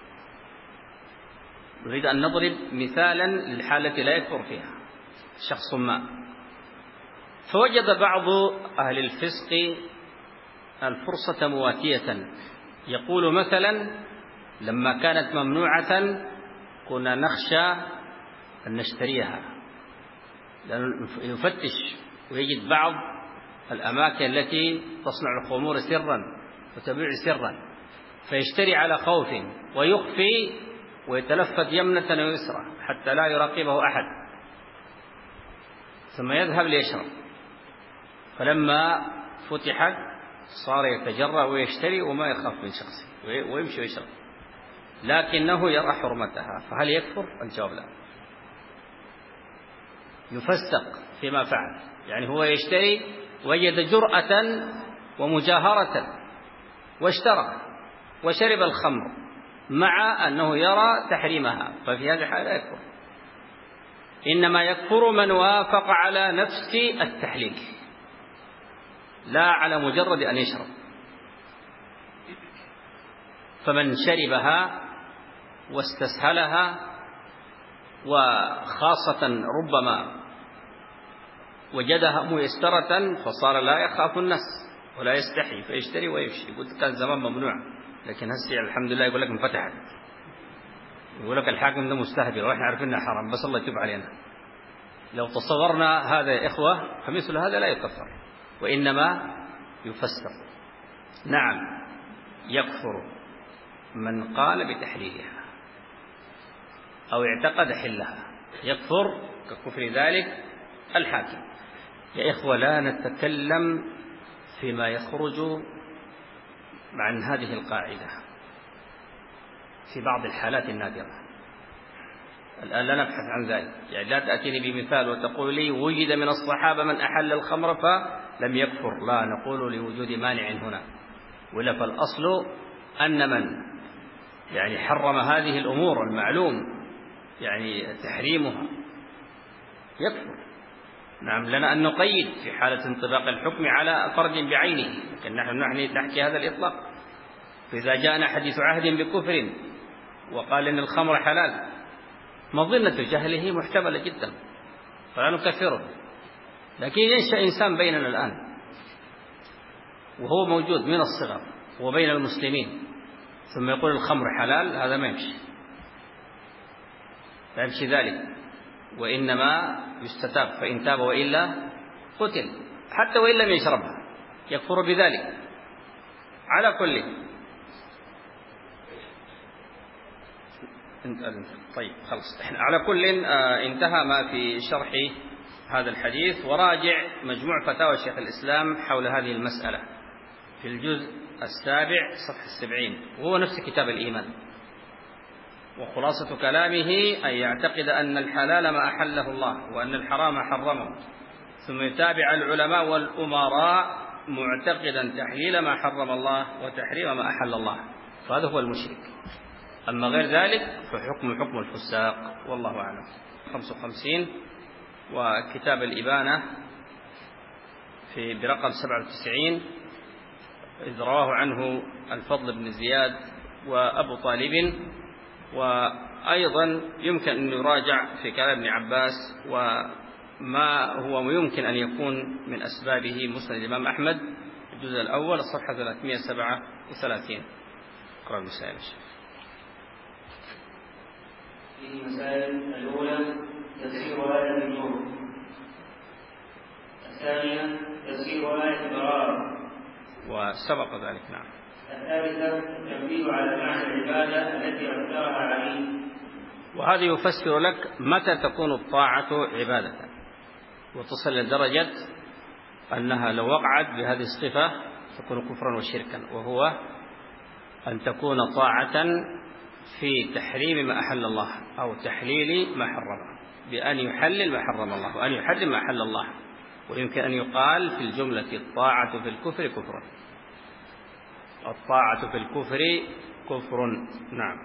نريد أن نضرب مثالا للحالة لا يكفر فيها شخص ما، فوجد بعض أهل الفسق الفرصة مواتية، يقول مثلا لما كانت ممنوعة كنا نخشى أن نشتريها، لأنه يفتش ويجد بعض الأماكن التي تصنع الخمور سرا وتبيع سرا، فيشتري على خوف ويخفي ويتلفت يمنة ويسرى حتى لا يراقبه أحد، ثم يذهب ليشرب، فلما فتحت صار يتجرأ ويشتري وما يخاف من شخص ويمشي ويشرب، لكنه يرى حرمتها، فهل يكفر؟ الجواب لا، يفسق فيما فعل. يعني هو يشتري وجد جرأة ومجاهرة واشترى وشرب الخمر مع أنه يرى تحريمها، ففي هذه الحالة يكفر. إنما يكفر من وافق على نفس التحليل لا على مجرد أن يشرب. فمن شربها واستسهلها، وخاصة ربما وجدها ميسرة فصار لا يخاف الناس ولا يستحي فيشتري ويمشي. قلت كان زمان ممنوع، لكن هسه الحمد لله يقول لك انفتحت، يقول لك الحاكم ده مستهبل واحنا عارفين انه حرام، بس الله يتوب علينا. لو تصورنا هذا يا إخوة فمثل هذا لا يكفر، وإنما يفسر. نعم، يكفر من قال بتحليلها أو اعتقد حلها، يكفر ككفر ذلك الحاكم. يا إخوة، لا نتكلم فيما يخرج عن هذه القاعدة في بعض الحالات النادرة. الآن لا نبحث عن ذلك، يعني لا تأتيني بمثال وتقول لي وجد من الصحابة من أحل الخمر فلم يكفر، لا، نقول لوجود مانع هنا، ولا فالأصل أن من يعني حرم هذه الأمور المعلوم يعني تحريمها يكفر. نعم، لنا أن نقيد في حالة انطباق الحكم على فرد بعينه، لكن نحن نحكي هذا الإطلاق. فإذا جاءنا حديث عهد بكفر وقال إن الخمر حلال، مظنة جهله محتملة جدا فلا نكفره. لكن ينشأ إنسان بيننا الآن وهو موجود من الصغر وبين المسلمين ثم يقول الخمر حلال، هذا ما يمشي، لا يمشي ذلك، وإنما يستتاب، فإن تاب وإلا قتل، حتى وإن لم يشربها يكفر بذلك. على كل طيب خلص، على كل انتهى ما في شرح هذا الحديث وراجع مجموع فتاوى شيخ الإسلام حول هذه المسألة في الجزء السابع صفحة السبعين، وهو نفس كتاب الإيمان. وخلاصة كلامه أن يعتقد أن الحلال ما أحله الله وأن الحرام حرمه، ثم يتابع العلماء والأمراء معتقدا تحليل ما حرم الله وتحريم ما أحل الله، فهذا هو المشرك. أما غير ذلك فحكم حكم الفساق، والله أعلم. خمسة وخمسين وكتاب الإبانة في برقم سبعة وتسعين، إذ رواه عنه الفضل بن زياد وأبو طالب. وأيضا يمكن أن يراجع في كلام ابن عباس وما هو يمكن أن يكون من أسبابه مسند الإمام أحمد الجزء الأول الصفحة ثلاثمائة وسبعة وثلاثين. اقرأ المسائل. في المسائل الأولى تفسير آية النور، الثانية تفسير آية البراءة، وسبق ذلك. نعم. الثالثة التنبيه على معنى العبادة التي أثرها عليه، وهذا يفسر لك متى تكون الطاعة عبادة وتصل لدرجة أنها لو وقعت بهذه الصفة تكون كفرا وشركا، وهو أن تكون طاعة في تحريم ما أحل الله أو تحليل ما حرم، بأن يحلل ما حرم الله وأن يحرم ما أحل الله. ويمكن أن يقال في الجملة الطاعة في الكفر كفر، الطاعة في الكفر كفر. نعم.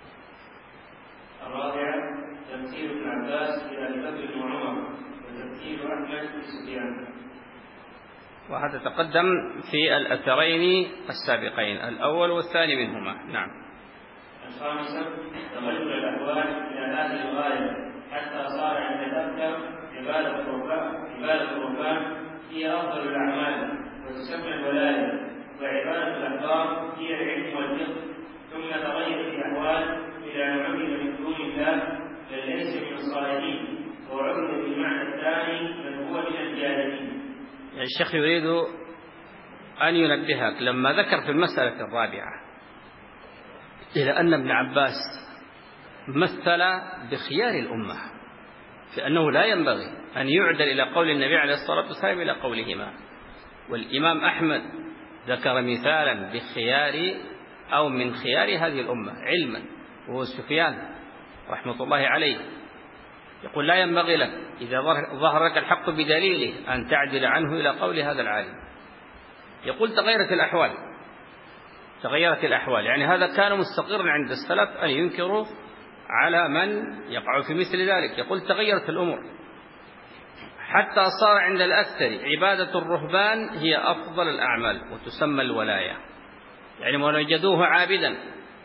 الرابعة تفسير ابن عباس إلى أبي بكر وعمر، وتفسير أحمد وسفيان، وهذا تقدم في الأثرين السابقين، الأول والثاني منهما. نعم. الخامسة تغير الأحوال إلى هذه الغاية حتى صار عند الأكثر عبادة الرهبان هي أفضل الأعمال وتسمى الولاية، وعبادة الأحبار هي العلم والفقه. ثم تغيرت الأحوال إلى أن عبد من دون الله بل ليس من الصالحين، وعبد بالمعنى الثاني من هو من الجاهلين. يعني الشيخ يريد أن ينبهك لما ذكر في المسألة الرابعة إلى أن ابن عباس مثل بخيار الأمة، في أنه لا ينبغي أن يعدل إلى قول النبي عليه الصلاة والسلام إلى قولهما. والإمام أحمد ذكر مثالا بخيار أو من خيار هذه الأمة علما، وهو سفيان رحمة الله عليه، يقول لا ينبغي لك إذا ظهر لك الحق بدليله أن تعدل عنه إلى قول هذا العالم. يقول تغيرت الأحوال، تغيرت الأحوال يعني هذا كان مستقرا عند السلف أن ينكروا على من يقع في مثل ذلك. يقول تغيرت الأمور حتى صار عند الأكثر عبادة الرهبان هي أفضل الأعمال وتسمى الولاية، يعني من وجدوه عابدا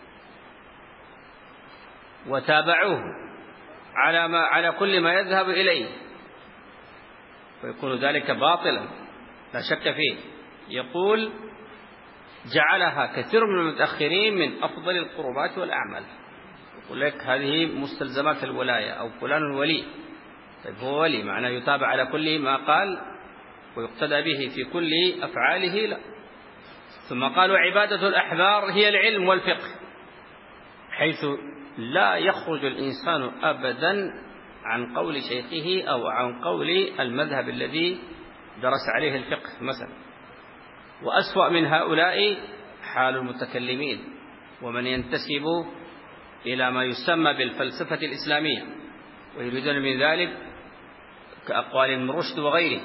وتابعوه على ما على كل ما يذهب إليه ويكون ذلك باطلا لا شك فيه. يقول جعلها كثير من المتأخرين من أفضل القربات والأعمال. يقول لك هذه مستلزمات الولاية أو فلان ولي. طيب هو ولي معناه يتابع على كل ما قال ويقتدى به في كل أفعاله؟ لا. ثم قالوا عبادة الأحبار هي العلم والفقه، حيث لا يخرج الإنسان أبدا عن قول شيخه أو عن قول المذهب الذي درس عليه الفقه مثلا. وأسوأ من هؤلاء حال المتكلمين ومن ينتسب إلى ما يسمى بالفلسفة الإسلامية ويريدون من ذلك كأقوال ابن رشد وغيره.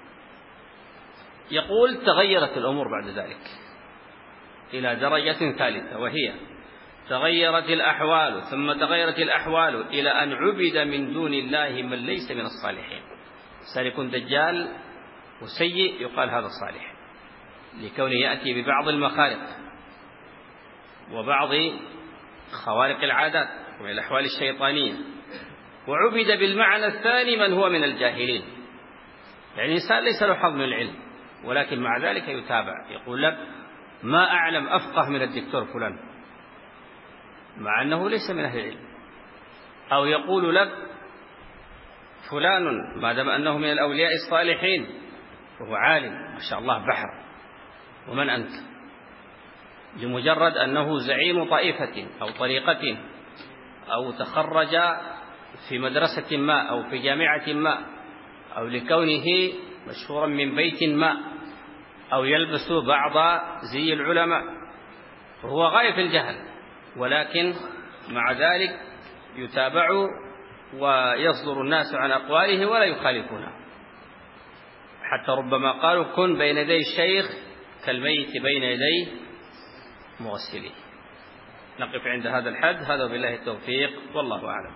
يقول تغيرت الأمور بعد ذلك إلى درجة ثالثة، وهي تغيرت الأحوال ثم تغيرت الأحوال إلى أن عبد من دون الله من ليس من الصالحين. سيكون دجال وسيء يقال هذا صالح لكونه يأتي ببعض المخارق وبعض خوارق العادات ومن الأحوال الشيطانية. وعبد بالمعنى الثاني من هو من الجاهلين، يعني الإنسان ليس له حظ من العلم ولكن مع ذلك يتابع. يقول لك ما أعلم أفقه من الدكتور فلان مع أنه ليس من أهل العلم، أو يقول لك فلان ما دام أنه من الأولياء الصالحين فهو عالم ما شاء الله بحر. ومن أنت؟ لمجرد أنه زعيم طائفة أو طريقة أو تخرج في مدرسة ما أو في جامعة ما أو لكونه مشهورا من بيت ما، أو يلبس بعض زي العلماء، وهو غاية في الجهل، ولكن مع ذلك يتابع ويصدر الناس عن أقواله ولا يخالفونه، حتى ربما قالوا كن بين يدي الشيخ كالميت بين يدي مغسله. نقف عند هذا الحد، هذا بالله التوفيق والله أعلم.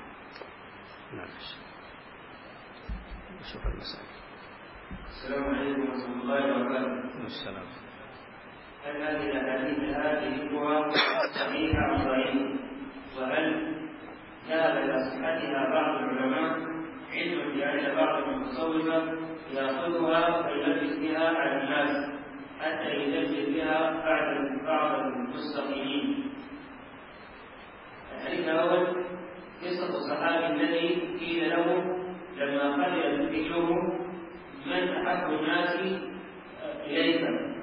نشوف المسائل. السلام عليكم ورحمة الله وبركاته. السلام. هل هذه الأحاديث هذه صحيحة أم ضعيفة؟ وهل ذهب إلى صحتها بعض العلماء علما بأن بعض المتصوفة يأخذها ويلبس بها على الناس حتى يجدد بها بعض بعض المستقيمين؟ الحديث الأول قصة الصحابي الذي قيل له لما قدر ذكره من أحب الناس إليك،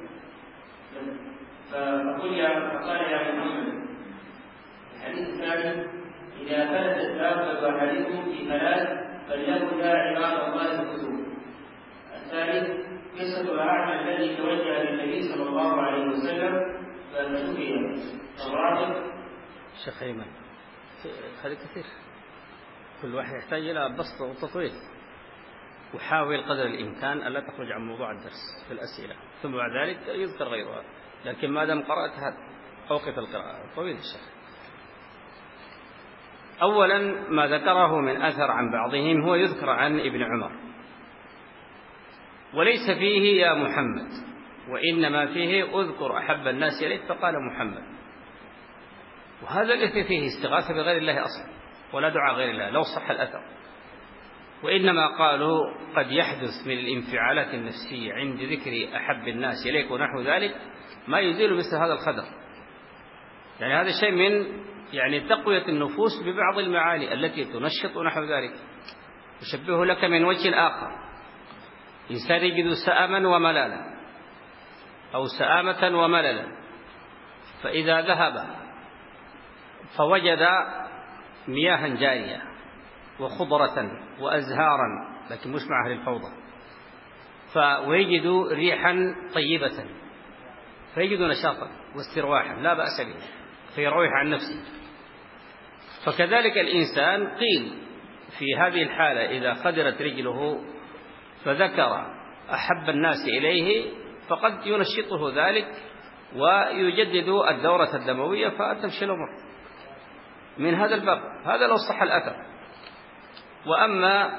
فقل يا فقال يا محمد. الحديث الثاني إذا فلتت دابة أحدكم في ثلاث فليكن لا عباد الله الكتب. الثالث قصة الأعمى الذي توجه للنبي صلى الله عليه وسلم فشفي. الرابع شيخ أيمن هذا كثير، كل واحد يحتاج إلى بسط وتطويل، وحاول قدر الإمكان ألا تخرج عن موضوع الدرس في الأسئلة، ثم بعد ذلك يذكر غيرها، لكن ما دام قرأت هذا أوقف القراءة. طويل الشيخ. أولا ما ذكره من أثر عن بعضهم هو يذكر عن ابن عمر، وليس فيه يا محمد، وإنما فيه أذكر أحب الناس إليك فقال محمد، وهذا ليس فيه استغاثة بغير الله أصلا ولا دعاء غير الله لو صح الأثر، وإنما قالوا قد يحدث من الانفعالات النفسية عند ذكر أحب الناس إليك ونحو ذلك ما يزيل مثل هذا الخدر. يعني هذا شيء من يعني تقوية النفوس ببعض المعاني التي تنشط ونحو ذلك. يشبه لك من وجه آخر، إنسان يجد سآما وملالا أو سآمة ومللا، فإذا ذهب فوجد مياها جارية وخضرة وأزهارا، لكن مش مع أهل الفوضى، فيجد ريحا طيبة فيجد نشاطا واسترواحا لا بأس به فيروح عن نفسه. فكذلك الإنسان قيل في هذه الحالة إذا خدرت رجله فذكر أحب الناس إليه فقد ينشطه ذلك ويجدد الدورة الدموية فتمشي الأمور من هذا الباب. هذا لو صح الأثر. وأما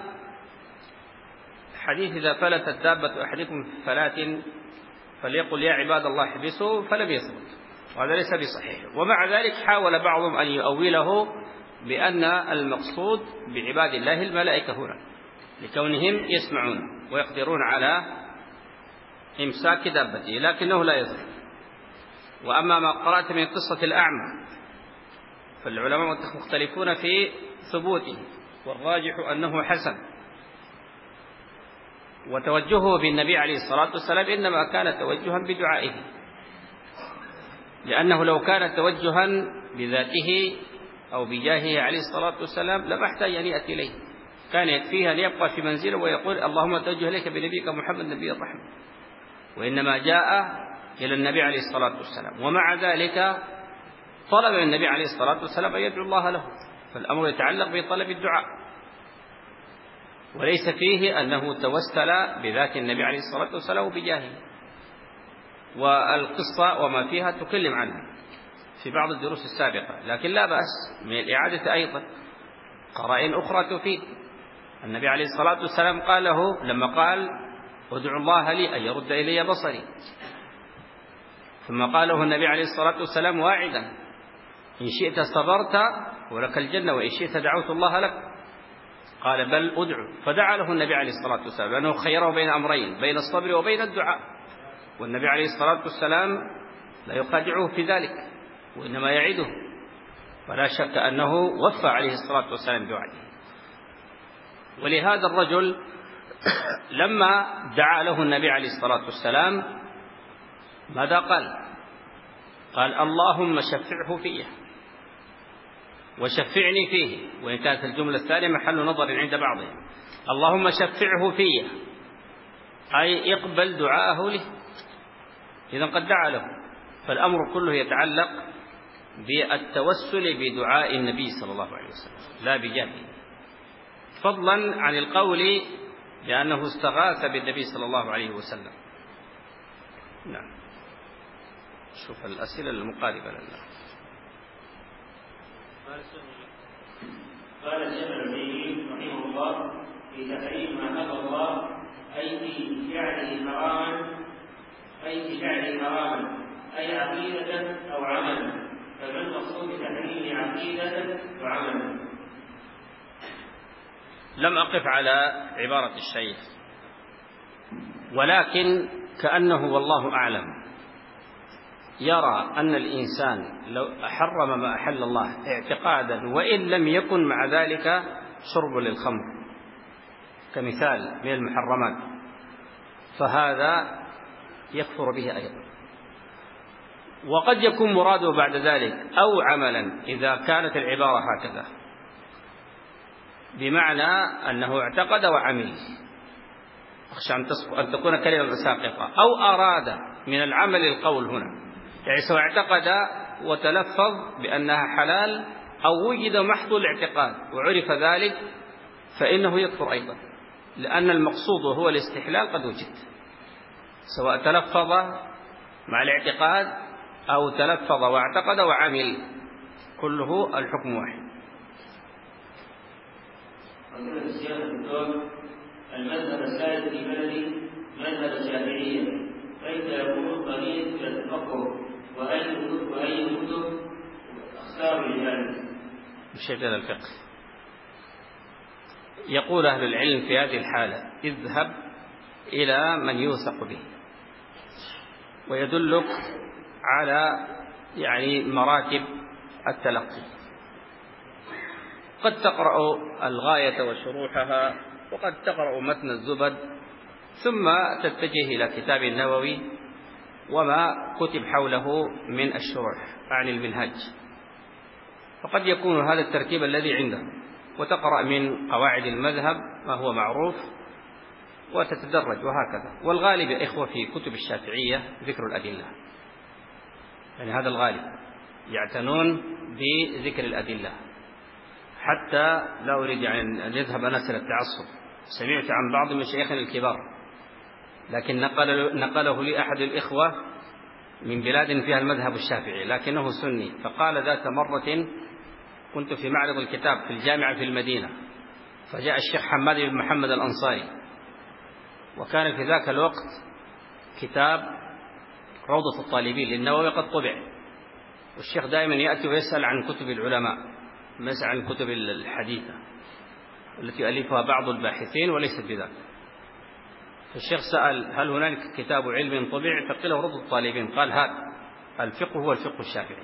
حديث إذا فلتت دابة أحدكم في فلاة فليقل يا عباد الله احبسوا فلم يثبت، وهذا ليس بصحيح. ومع ذلك حاول بعضهم أن يؤوله بأن المقصود بعباد الله الملائكة هنا لكونهم يسمعون ويقدرون على إمساك دابته، لكنه لا يضر. وأما ما قرأت من قصة الأعمى فالعلماء مختلفون في ثبوته، والراجح أنه حسن، وتوجهه بالنبي عليه الصلاة والسلام إنما كان توجها بدعائه، لأنه لو كان توجها بذاته أو بجاهه عليه الصلاة والسلام لما احتاج أن يأتي إليه، كان يكفيه أن يبقى في منزله ويقول اللهم توجه إليك بنبيك محمد نبي الرحمة، وإنما جاء إلى النبي عليه الصلاة والسلام. ومع ذلك طلب النبي عليه الصلاة والسلام أن يدعو الله له، فالأمر يتعلق بطلب الدعاء، وليس فيه أنه توسل بذات النبي عليه الصلاة والسلام وبجاهه. والقصة وما فيها تكلم عنها في بعض الدروس السابقة، لكن لا بأس من الإعادة أيضا. قرائن أخرى تفيد. النبي عليه الصلاة والسلام قال له لما قال ادعو الله لي أن يرد إلي بصري، ثم قال له النبي عليه الصلاة والسلام واعدا إن شئت صبرت ولك الجنة وإن شئت دعوت الله لك، قال بل أدعو، فدعا له النبي عليه الصلاة والسلام لأنه خيره بين أمرين، بين الصبر وبين الدعاء، والنبي عليه الصلاة والسلام لا يخادعه في ذلك وإنما يعده، ولا شك أنه وفى عليه الصلاة والسلام بوعده. ولهذا الرجل لما دعا له النبي عليه الصلاة والسلام ماذا قال؟ قال اللهم شفعه فيه وشفعني فيه، وإن كانت الجملة الثانية محل نظر عند بعضهم، اللهم شفعه فيه، أي اقبل دعاءه له، إذا قد دعا له. فالأمر كله يتعلق بالتوسل بدعاء النبي صلى الله عليه وسلم لا بجاهه، فضلا عن القول بأنه استغاث بالنبي صلى الله عليه وسلم. نعم. شوف الأسئلة المقاربة لنا. قال الشيخ العثيمين رحمه الله في تحريم ما حق الله أي في فعله حراما أي في فعله حراما أي عقيدة أو عملا، فما المقصود بتحريم عقيدة وعملا؟ لم أقف على عبارة الشيخ، ولكن كأنه والله أعلم يرى أن الإنسان لو حرم ما أحل الله اعتقادا وإن لم يكن مع ذلك شرب للخمر كمثال من المحرمات، فهذا يكفر به أيضا. وقد يكون مراده بعد ذلك أو عملا إذا كانت العبارة هكذا، بمعنى أنه اعتقد وعمل، أخشى أن تكون كلمة ساقطة، أو أراد من العمل القول هنا، يعني سواء اعتقد وتلفظ بأنها حلال أو وجد محض الاعتقاد وعرف ذلك فإنه يكفر أيضا، لأن المقصود هو الاستحلال قد وجد، سواء تلفظ مع الاعتقاد أو تلفظ واعتقد وعمل، كله الحكم واحد. المذهب الثالث في بلدي مذهب الشافعية، كيف يكون الطريق إلى التفقه وأي كتب وأي كتب أختار لذلك؟ بشيء من الفقه. يقول أهل العلم في هذه الحالة اذهب إلى من يوثق به ويدلك على يعني مراتب التلقي. قد تقرأ الغاية وشروحها، وقد تقرأ متن الزبد، ثم تتجه إلى كتاب النووي وما كتب حوله من الشروح عن المنهج، فقد يكون هذا الترتيب الذي عنده، وتقرأ من قواعد المذهب ما هو معروف وتتدرج وهكذا. والغالب يا إخوة في كتب الشافعية ذكر الأدلة، يعني هذا الغالب يعتنون بذكر الأدلة، حتى لا أريد يعني أن يذهب أنس إلى التعصب. سمعت عن بعض مشايخنا الكبار، لكن نقل نقله لي أحد الإخوة من بلاد فيها المذهب الشافعي لكنه سني، فقال ذات مرة كنت في معرض الكتاب في الجامعة في المدينة، فجاء الشيخ حماد بن محمد الأنصاري، وكان في ذاك الوقت كتاب روضة الطالبين للنووي قد طبع، والشيخ دائما يأتي ويسأل عن كتب العلماء، ما يسأل عن كتب الحديثة التي يؤلفها بعض الباحثين وليست بذلك. فالشيخ سأل هل هناك كتاب علم طبع؟ فقيل له روضة الطالبين، قال هذا الفقه هو الفقه الشافعي،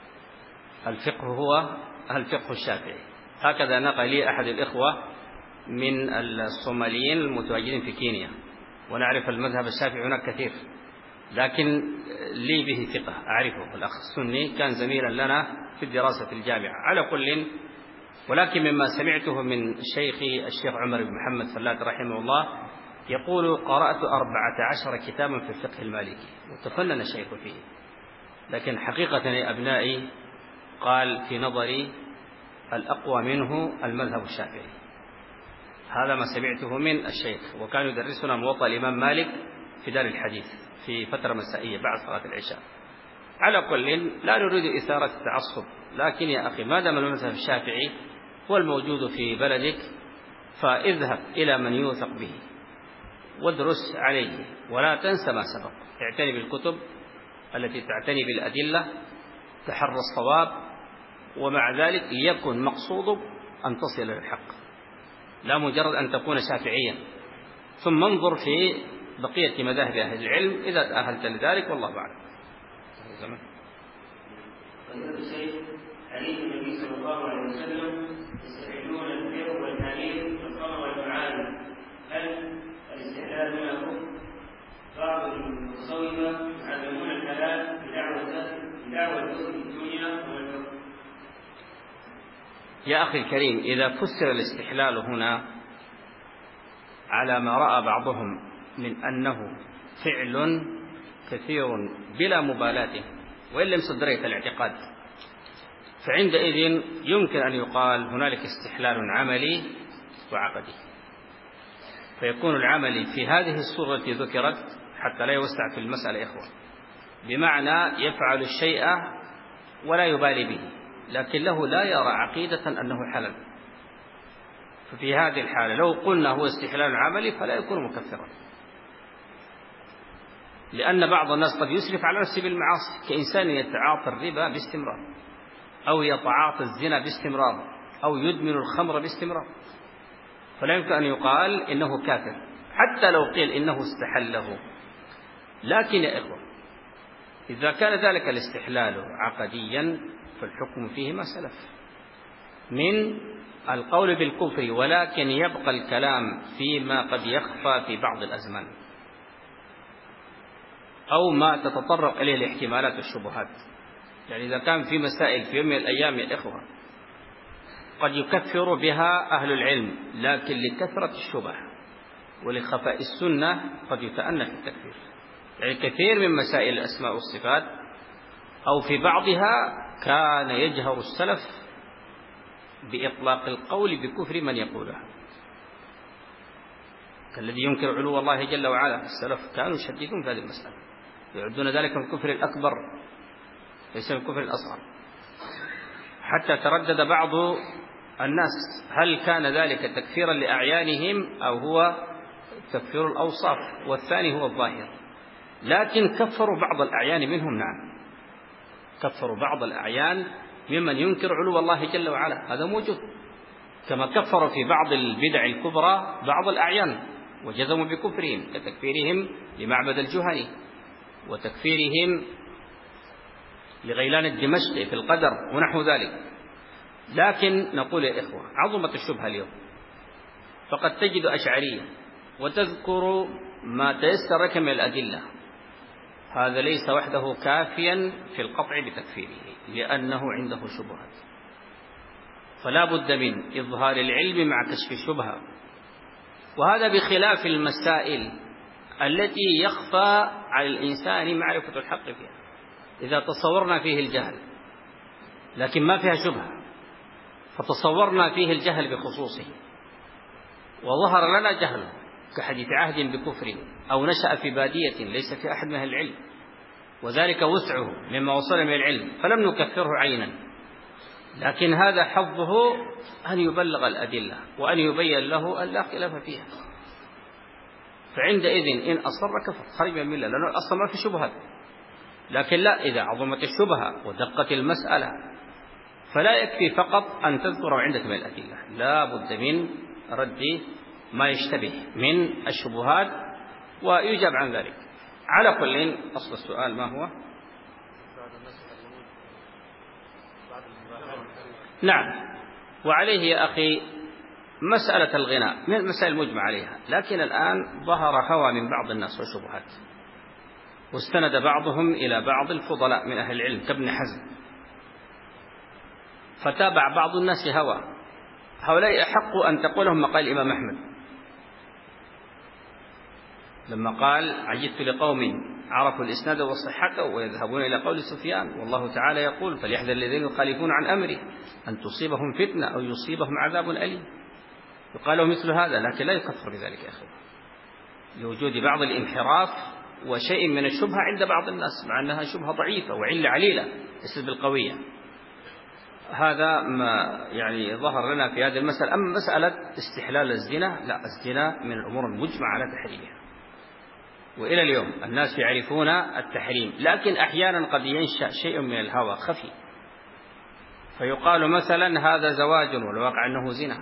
الفقه هو الفقه الشافعي. هكذا نقل لي أحد الإخوة من الصوماليين المتواجدين في كينيا، ونعرف المذهب الشافعي هناك كثير، لكن لي به ثقة أعرفه، الأخ السني كان زميلا لنا في الدراسة في الجامعة على كل. ولكن مما سمعته من شيخي الشيخ عمر بن محمد فلات رحمه الله يقول قرأت أربعة عشر كتابا في الفقه المالكي وتفنن الشيخ فيه، لكن حقيقة يا أبنائي قال في نظري الأقوى منه المذهب الشافعي. هذا ما سمعته من الشيخ، وكان يدرسنا موطأ الإمام مالك في دار الحديث في فترة مسائية بعد صلاة العشاء. على كل لا نريد إثارة التعصب، لكن يا أخي ما دام المذهب الشافعي هو الموجود في بلدك فاذهب إلى من يوثق به وادرس عليه، ولا تنسى ما سبق، اعتني بالكتب التي تعتني بالأدلة، تحرى الصواب، ومع ذلك يكن مقصودك أن تصل إلى الحق، لا مجرد أن تكون شافعيا. ثم انظر في بقية مذاهب أهل العلم إذا تأهلت لذلك، والله أعلم. فضيلة الشيخ، حديث النبي صلى الله عليه وسلم يستحلون البر والحليب والخمر والمعادن، هل الاستحلال هنا كفر؟ بعض المتصوفة يعلمون الحلال بدعوة بدعوة الكفر في الدنيا والكفر. يا أخي الكريم، إذا فسر الاستحلال هنا على ما رأى بعضهم من أنه فعل كثير بلا مبالاة وإن لم صدرية الاعتقاد، فعندئذ يمكن أن يقال هنالك استحلال عملي وعقدي، فيكون العمل في هذه الصورة التي ذكرت حتى لا يوسع في المسألة إخوة، بمعنى يفعل الشيء ولا يبالي به، لكن له لا يرى عقيدة أنه حلال، ففي هذه الحالة لو قلنا هو استحلال عملي فلا يكون مكفرا، لأن بعض الناس قد يسرف على نفسه بالمعاصي، كإنسان يتعاطى الربا باستمرار، أو يتعاطى الزنا باستمرار، أو يدمن الخمر باستمرار، فلا يمكن أن يقال إنه كافر حتى لو قيل إنه استحله. لكن يا إخوة إذا كان ذلك الاستحلال عقديا فالحكم فيه ما سلف من القول بالكفر، ولكن يبقى الكلام فيما قد يخفى في بعض الأزمان أو ما تتطرق إليه الاحتمالات والشبهات. يعني إذا كان في مسائل في يوم من الأيام يا إخوة قد يكفر بها أهل العلم، لكن لكثرة الشبه ولخفاء السنة قد يتأنى في التكفير. يعني كثير من مسائل الأسماء والصفات أو في بعضها كان يجهر السلف بإطلاق القول بكفر من يقولها، كالذي ينكر علو الله جل وعلا. السلف كانوا يشددون في هذه المسألة، يعدون ذلك من الكفر الأكبر ليس من الكفر الأصغر، حتى تردد بعض الناس هل كان ذلك تكفيرا لأعيانهم أو هو تكفير الأوصاف، والثاني هو الظاهر. لكن كفروا بعض الأعيان منهم، نعم كفروا بعض الأعيان ممن ينكر علو الله جل وعلا، هذا موجود، كما كفروا في بعض البدع الكبرى بعض الأعيان وجزموا بكفرهم، كتكفيرهم لمعبد الجهني وتكفيرهم لغيلان الدمشقي في القدر ونحو ذلك. لكن نقول يا إخوة عظمت الشبهة اليوم، فقد تجد أشعرية وتذكر ما تيسر لك من الأدلة، هذا ليس وحده كافيا في القطع بتكفيره لأنه عنده شبهات، فلا بد من إظهار العلم مع كشف الشبهة، وهذا بخلاف المسائل التي يخفى على الإنسان معرفة الحق فيها. إذا تصورنا فيه الجهل لكن ما فيها شبهة، فتصورنا فيه الجهل بخصوصه وظهر لنا جهل كحديث عهد بكفر أو نشأ في بادية ليس في أحد من أهل العلم وذلك وسعه مما وصل من العلم فلم نكفره عينا، لكن هذا حظه أن يبلغ الأدلة وأن يبين له أن لا خلاف فيها، فعندئذ إن أصر كفر خرج من الملة لأنه أصلا ما في شبهات. لكن لا، إذا عظمت الشبهة ودقت المسألة فلا يكفي فقط أن تذكر عندك من الأدلة، لا بد من رد ما يشتبه من الشبهات ويجاب عن ذلك. على كل أصل السؤال ما هو؟ نعم، وعليه يا أخي مسألة الغناء من المسائل المجمع عليها، لكن الآن ظهر هوى من بعض الناس وشبهات، واستند بعضهم إلى بعض الفضلاء من أهل العلم كابن حزم، فتابع بعض الناس هوى. هؤلاء أحق أن تقولهم ما قال الإمام أحمد لما قال عجبت لقوم عرفوا الإسناد وصحته ويذهبون إلى قول سفيان والله تعالى يقول فليحذر الذين يخالفون عن أمره أن تصيبهم فتنة أو يصيبهم عذاب أليم. يقال له مثل هذا، لكن لا يكفر بذلك يا أخي، لوجود بعض الانحراف وشيء من الشبهة عند بعض الناس مع أنها شبهة ضعيفة وعلة عليلة ليست بالقوية. هذا ما يعني ظهر لنا في هذه المسألة. أما مسألة استحلال الزنا، لا، الزنا من الأمور المجمع على تحريمها، وإلى اليوم الناس يعرفون التحريم، لكن أحيانا قد ينشأ شيء من الهوى خفي فيقال مثلا هذا زواج والواقع أنه زنا،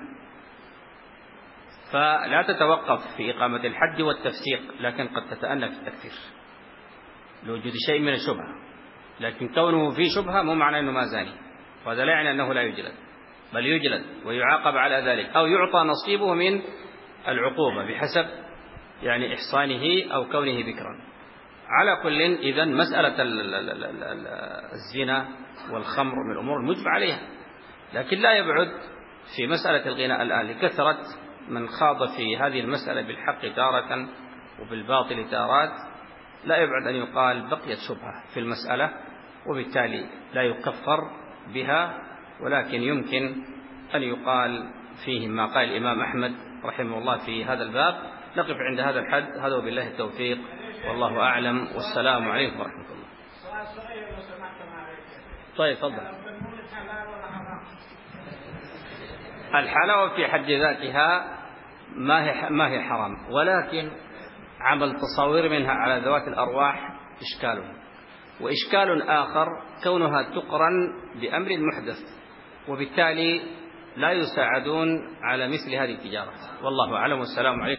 فلا تتوقف في إقامة الحد والتفسيق، لكن قد تتأنى في التكفير لوجود شيء من الشبهة. لكن كونه في شبهة مو معنى أنه ما زاني، وهذا لا يعني أنه لا يجلد، بل يجلد ويعاقب على ذلك أو يعطى نصيبه من العقوبة بحسب يعني إحصانه أو كونه بكرا. على كل إذن مسألة الزنا والخمر من الأمور المجمع عليها، لكن لا يبعد في مسألة الغناء الآن لكثرة من خاض في هذه المسألة بالحق تارة وبالباطل تارات لا يبعد أن يقال بقيت شبهة في المسألة، وبالتالي لا يكفر بها، ولكن يمكن أن يقال فيه ما قال الإمام أحمد رحمه الله في هذا الباب. نقف عند هذا الحد، هذا وبالله التوفيق، والله أعلم، والسلام عليكم ورحمة الله. طيب تفضل. الحلاوة في حد ذاتها ما هي ما هي حرام، ولكن عمل تصاوير منها على ذوات الأرواح إشكال، وإشكال آخر كونها تقرن بأمر محدث، وبالتالي لا يساعدون على مثل هذه التجارة. والله أعلم، والسلام عليكم.